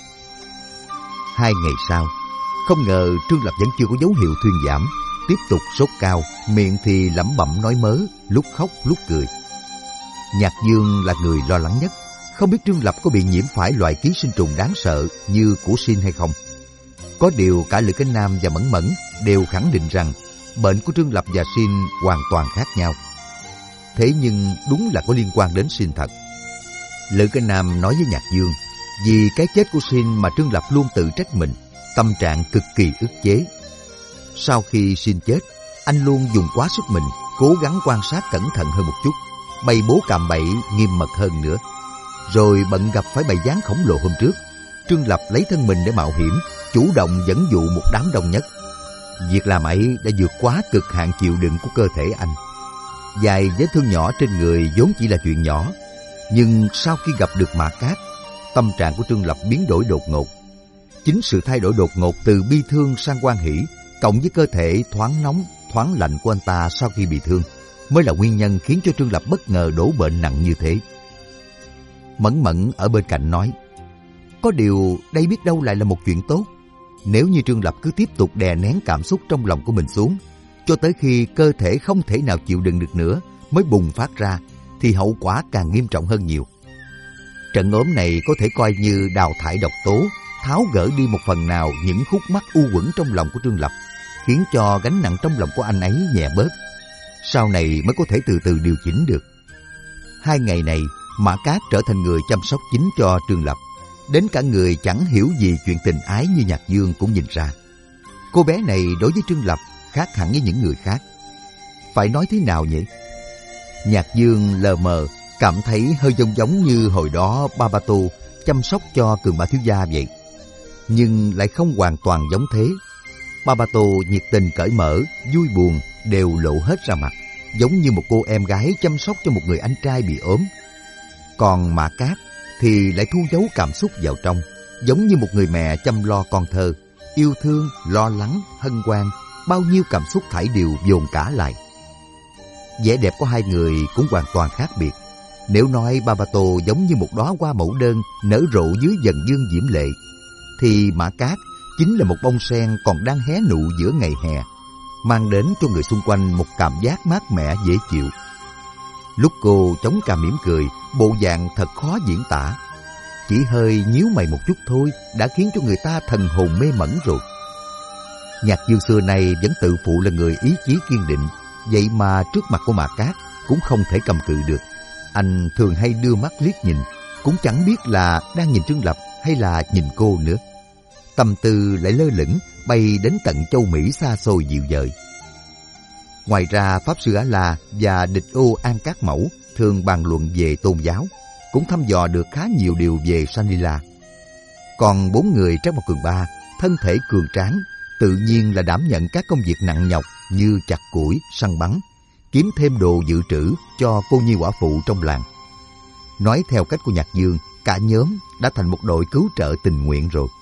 Hai ngày sau, không ngờ Trương Lập vẫn chưa có dấu hiệu thuyên giảm, tiếp tục sốt cao, miệng thì lẩm bẩm nói mớ, lúc khóc lúc cười. Nhạc Dương là người lo lắng nhất, không biết Trương Lập có bị nhiễm phải loại ký sinh trùng đáng sợ như của Xin hay không. Có điều cả Lữ Cảnh Nam và Mẫn Mẫn đều khẳng định rằng bệnh của Trương Lập và Xin hoàn toàn khác nhau. Thế nhưng đúng là có liên quan đến Xin thật. Lữ Cảnh Nam nói với Nhạc Dương, vì cái chết của Xin mà Trương Lập luôn tự trách mình, tâm trạng cực kỳ ức chế. Sau khi Xin chết, anh luôn dùng quá sức mình, cố gắng quan sát cẩn thận hơn một chút, bày bố cạm bậy nghiêm mật hơn nữa. Rồi bận gặp phải bầy gián khổng lồ hôm trước, Trương Lập lấy thân mình để mạo hiểm, chủ động dẫn dụ một đám đông nhất. Việc làm ấy đã vượt quá cực hạn chịu đựng của cơ thể anh. Vài vết thương nhỏ trên người vốn chỉ là chuyện nhỏ, nhưng sau khi gặp được Mã Cát, tâm trạng của Trương Lập biến đổi đột ngột. Chính sự thay đổi đột ngột từ bi thương sang hoan hỷ, cộng với cơ thể thoáng nóng, thoáng lạnh của anh ta sau khi bị thương, mới là nguyên nhân khiến cho Trương Lập bất ngờ đổ bệnh nặng như thế. Mẫn Mẫn ở bên cạnh nói, có điều đây biết đâu lại là một chuyện tốt. Nếu như Trương Lập cứ tiếp tục đè nén cảm xúc trong lòng của mình xuống, cho tới khi cơ thể không thể nào chịu đựng được nữa mới bùng phát ra, thì hậu quả càng nghiêm trọng hơn nhiều. Trận ốm này có thể coi như đào thải độc tố, tháo gỡ đi một phần nào những khúc mắc u uẩn trong lòng của Trương Lập, khiến cho gánh nặng trong lòng của anh ấy nhẹ bớt. Sau này mới có thể từ từ điều chỉnh được. Hai ngày này, Mã Cát trở thành người chăm sóc chính cho Trương Lập. Đến cả người chẳng hiểu gì chuyện tình ái như Nhạc Dương cũng nhìn ra. Cô bé này đối với Trương Lập khác hẳn với những người khác. Phải nói thế nào nhỉ? Nhạc Dương lờ mờ cảm thấy hơi giống giống như hồi đó Babato chăm sóc cho Cường Ba thiếu gia vậy. Nhưng lại không hoàn toàn giống thế. Babato nhiệt tình cởi mở, vui buồn đều lộ hết ra mặt, giống như một cô em gái chăm sóc cho một người anh trai bị ốm. Còn Mã Cát thì lại thu giấu cảm xúc vào trong, giống như một người mẹ chăm lo con thơ, yêu thương, lo lắng, hân hoan, bao nhiêu cảm xúc thảy đều dồn cả lại. Vẻ đẹp của hai người cũng hoàn toàn khác biệt. Nếu nói Babato giống như một đóa hoa mẫu đơn nở rộ dưới dần dương diễm lệ, thì Mã Cát chính là một bông sen còn đang hé nụ giữa ngày hè, mang đến cho người xung quanh một cảm giác mát mẻ dễ chịu. Lúc cô chống cằm mỉm cười, bộ dạng thật khó diễn tả. Chỉ hơi nhíu mày một chút thôi đã khiến cho người ta thần hồn mê mẩn rồi. Nhạc Dương xưa nay vẫn tự phụ là người ý chí kiên định, vậy mà trước mặt của Mã Cát cũng không thể cầm cự được. Anh thường hay đưa mắt liếc nhìn, cũng chẳng biết là đang nhìn Trương Lập hay là nhìn cô nữa. Tâm tư lại lơ lửng bay đến tận châu Mỹ xa xôi dịu dời. Ngoài ra, Pháp Sư A-La và Địch Ô An Cát Mẫu thường bàn luận về tôn giáo, cũng thăm dò được khá nhiều điều về Sanila. Còn bốn người trong một cường ba, thân thể cường tráng, tự nhiên là đảm nhận các công việc nặng nhọc như chặt củi, săn bắn, kiếm thêm đồ dự trữ cho cô nhi quả phụ trong làng. Nói theo cách của Nhạc Dương, cả nhóm đã thành một đội cứu trợ tình nguyện rồi.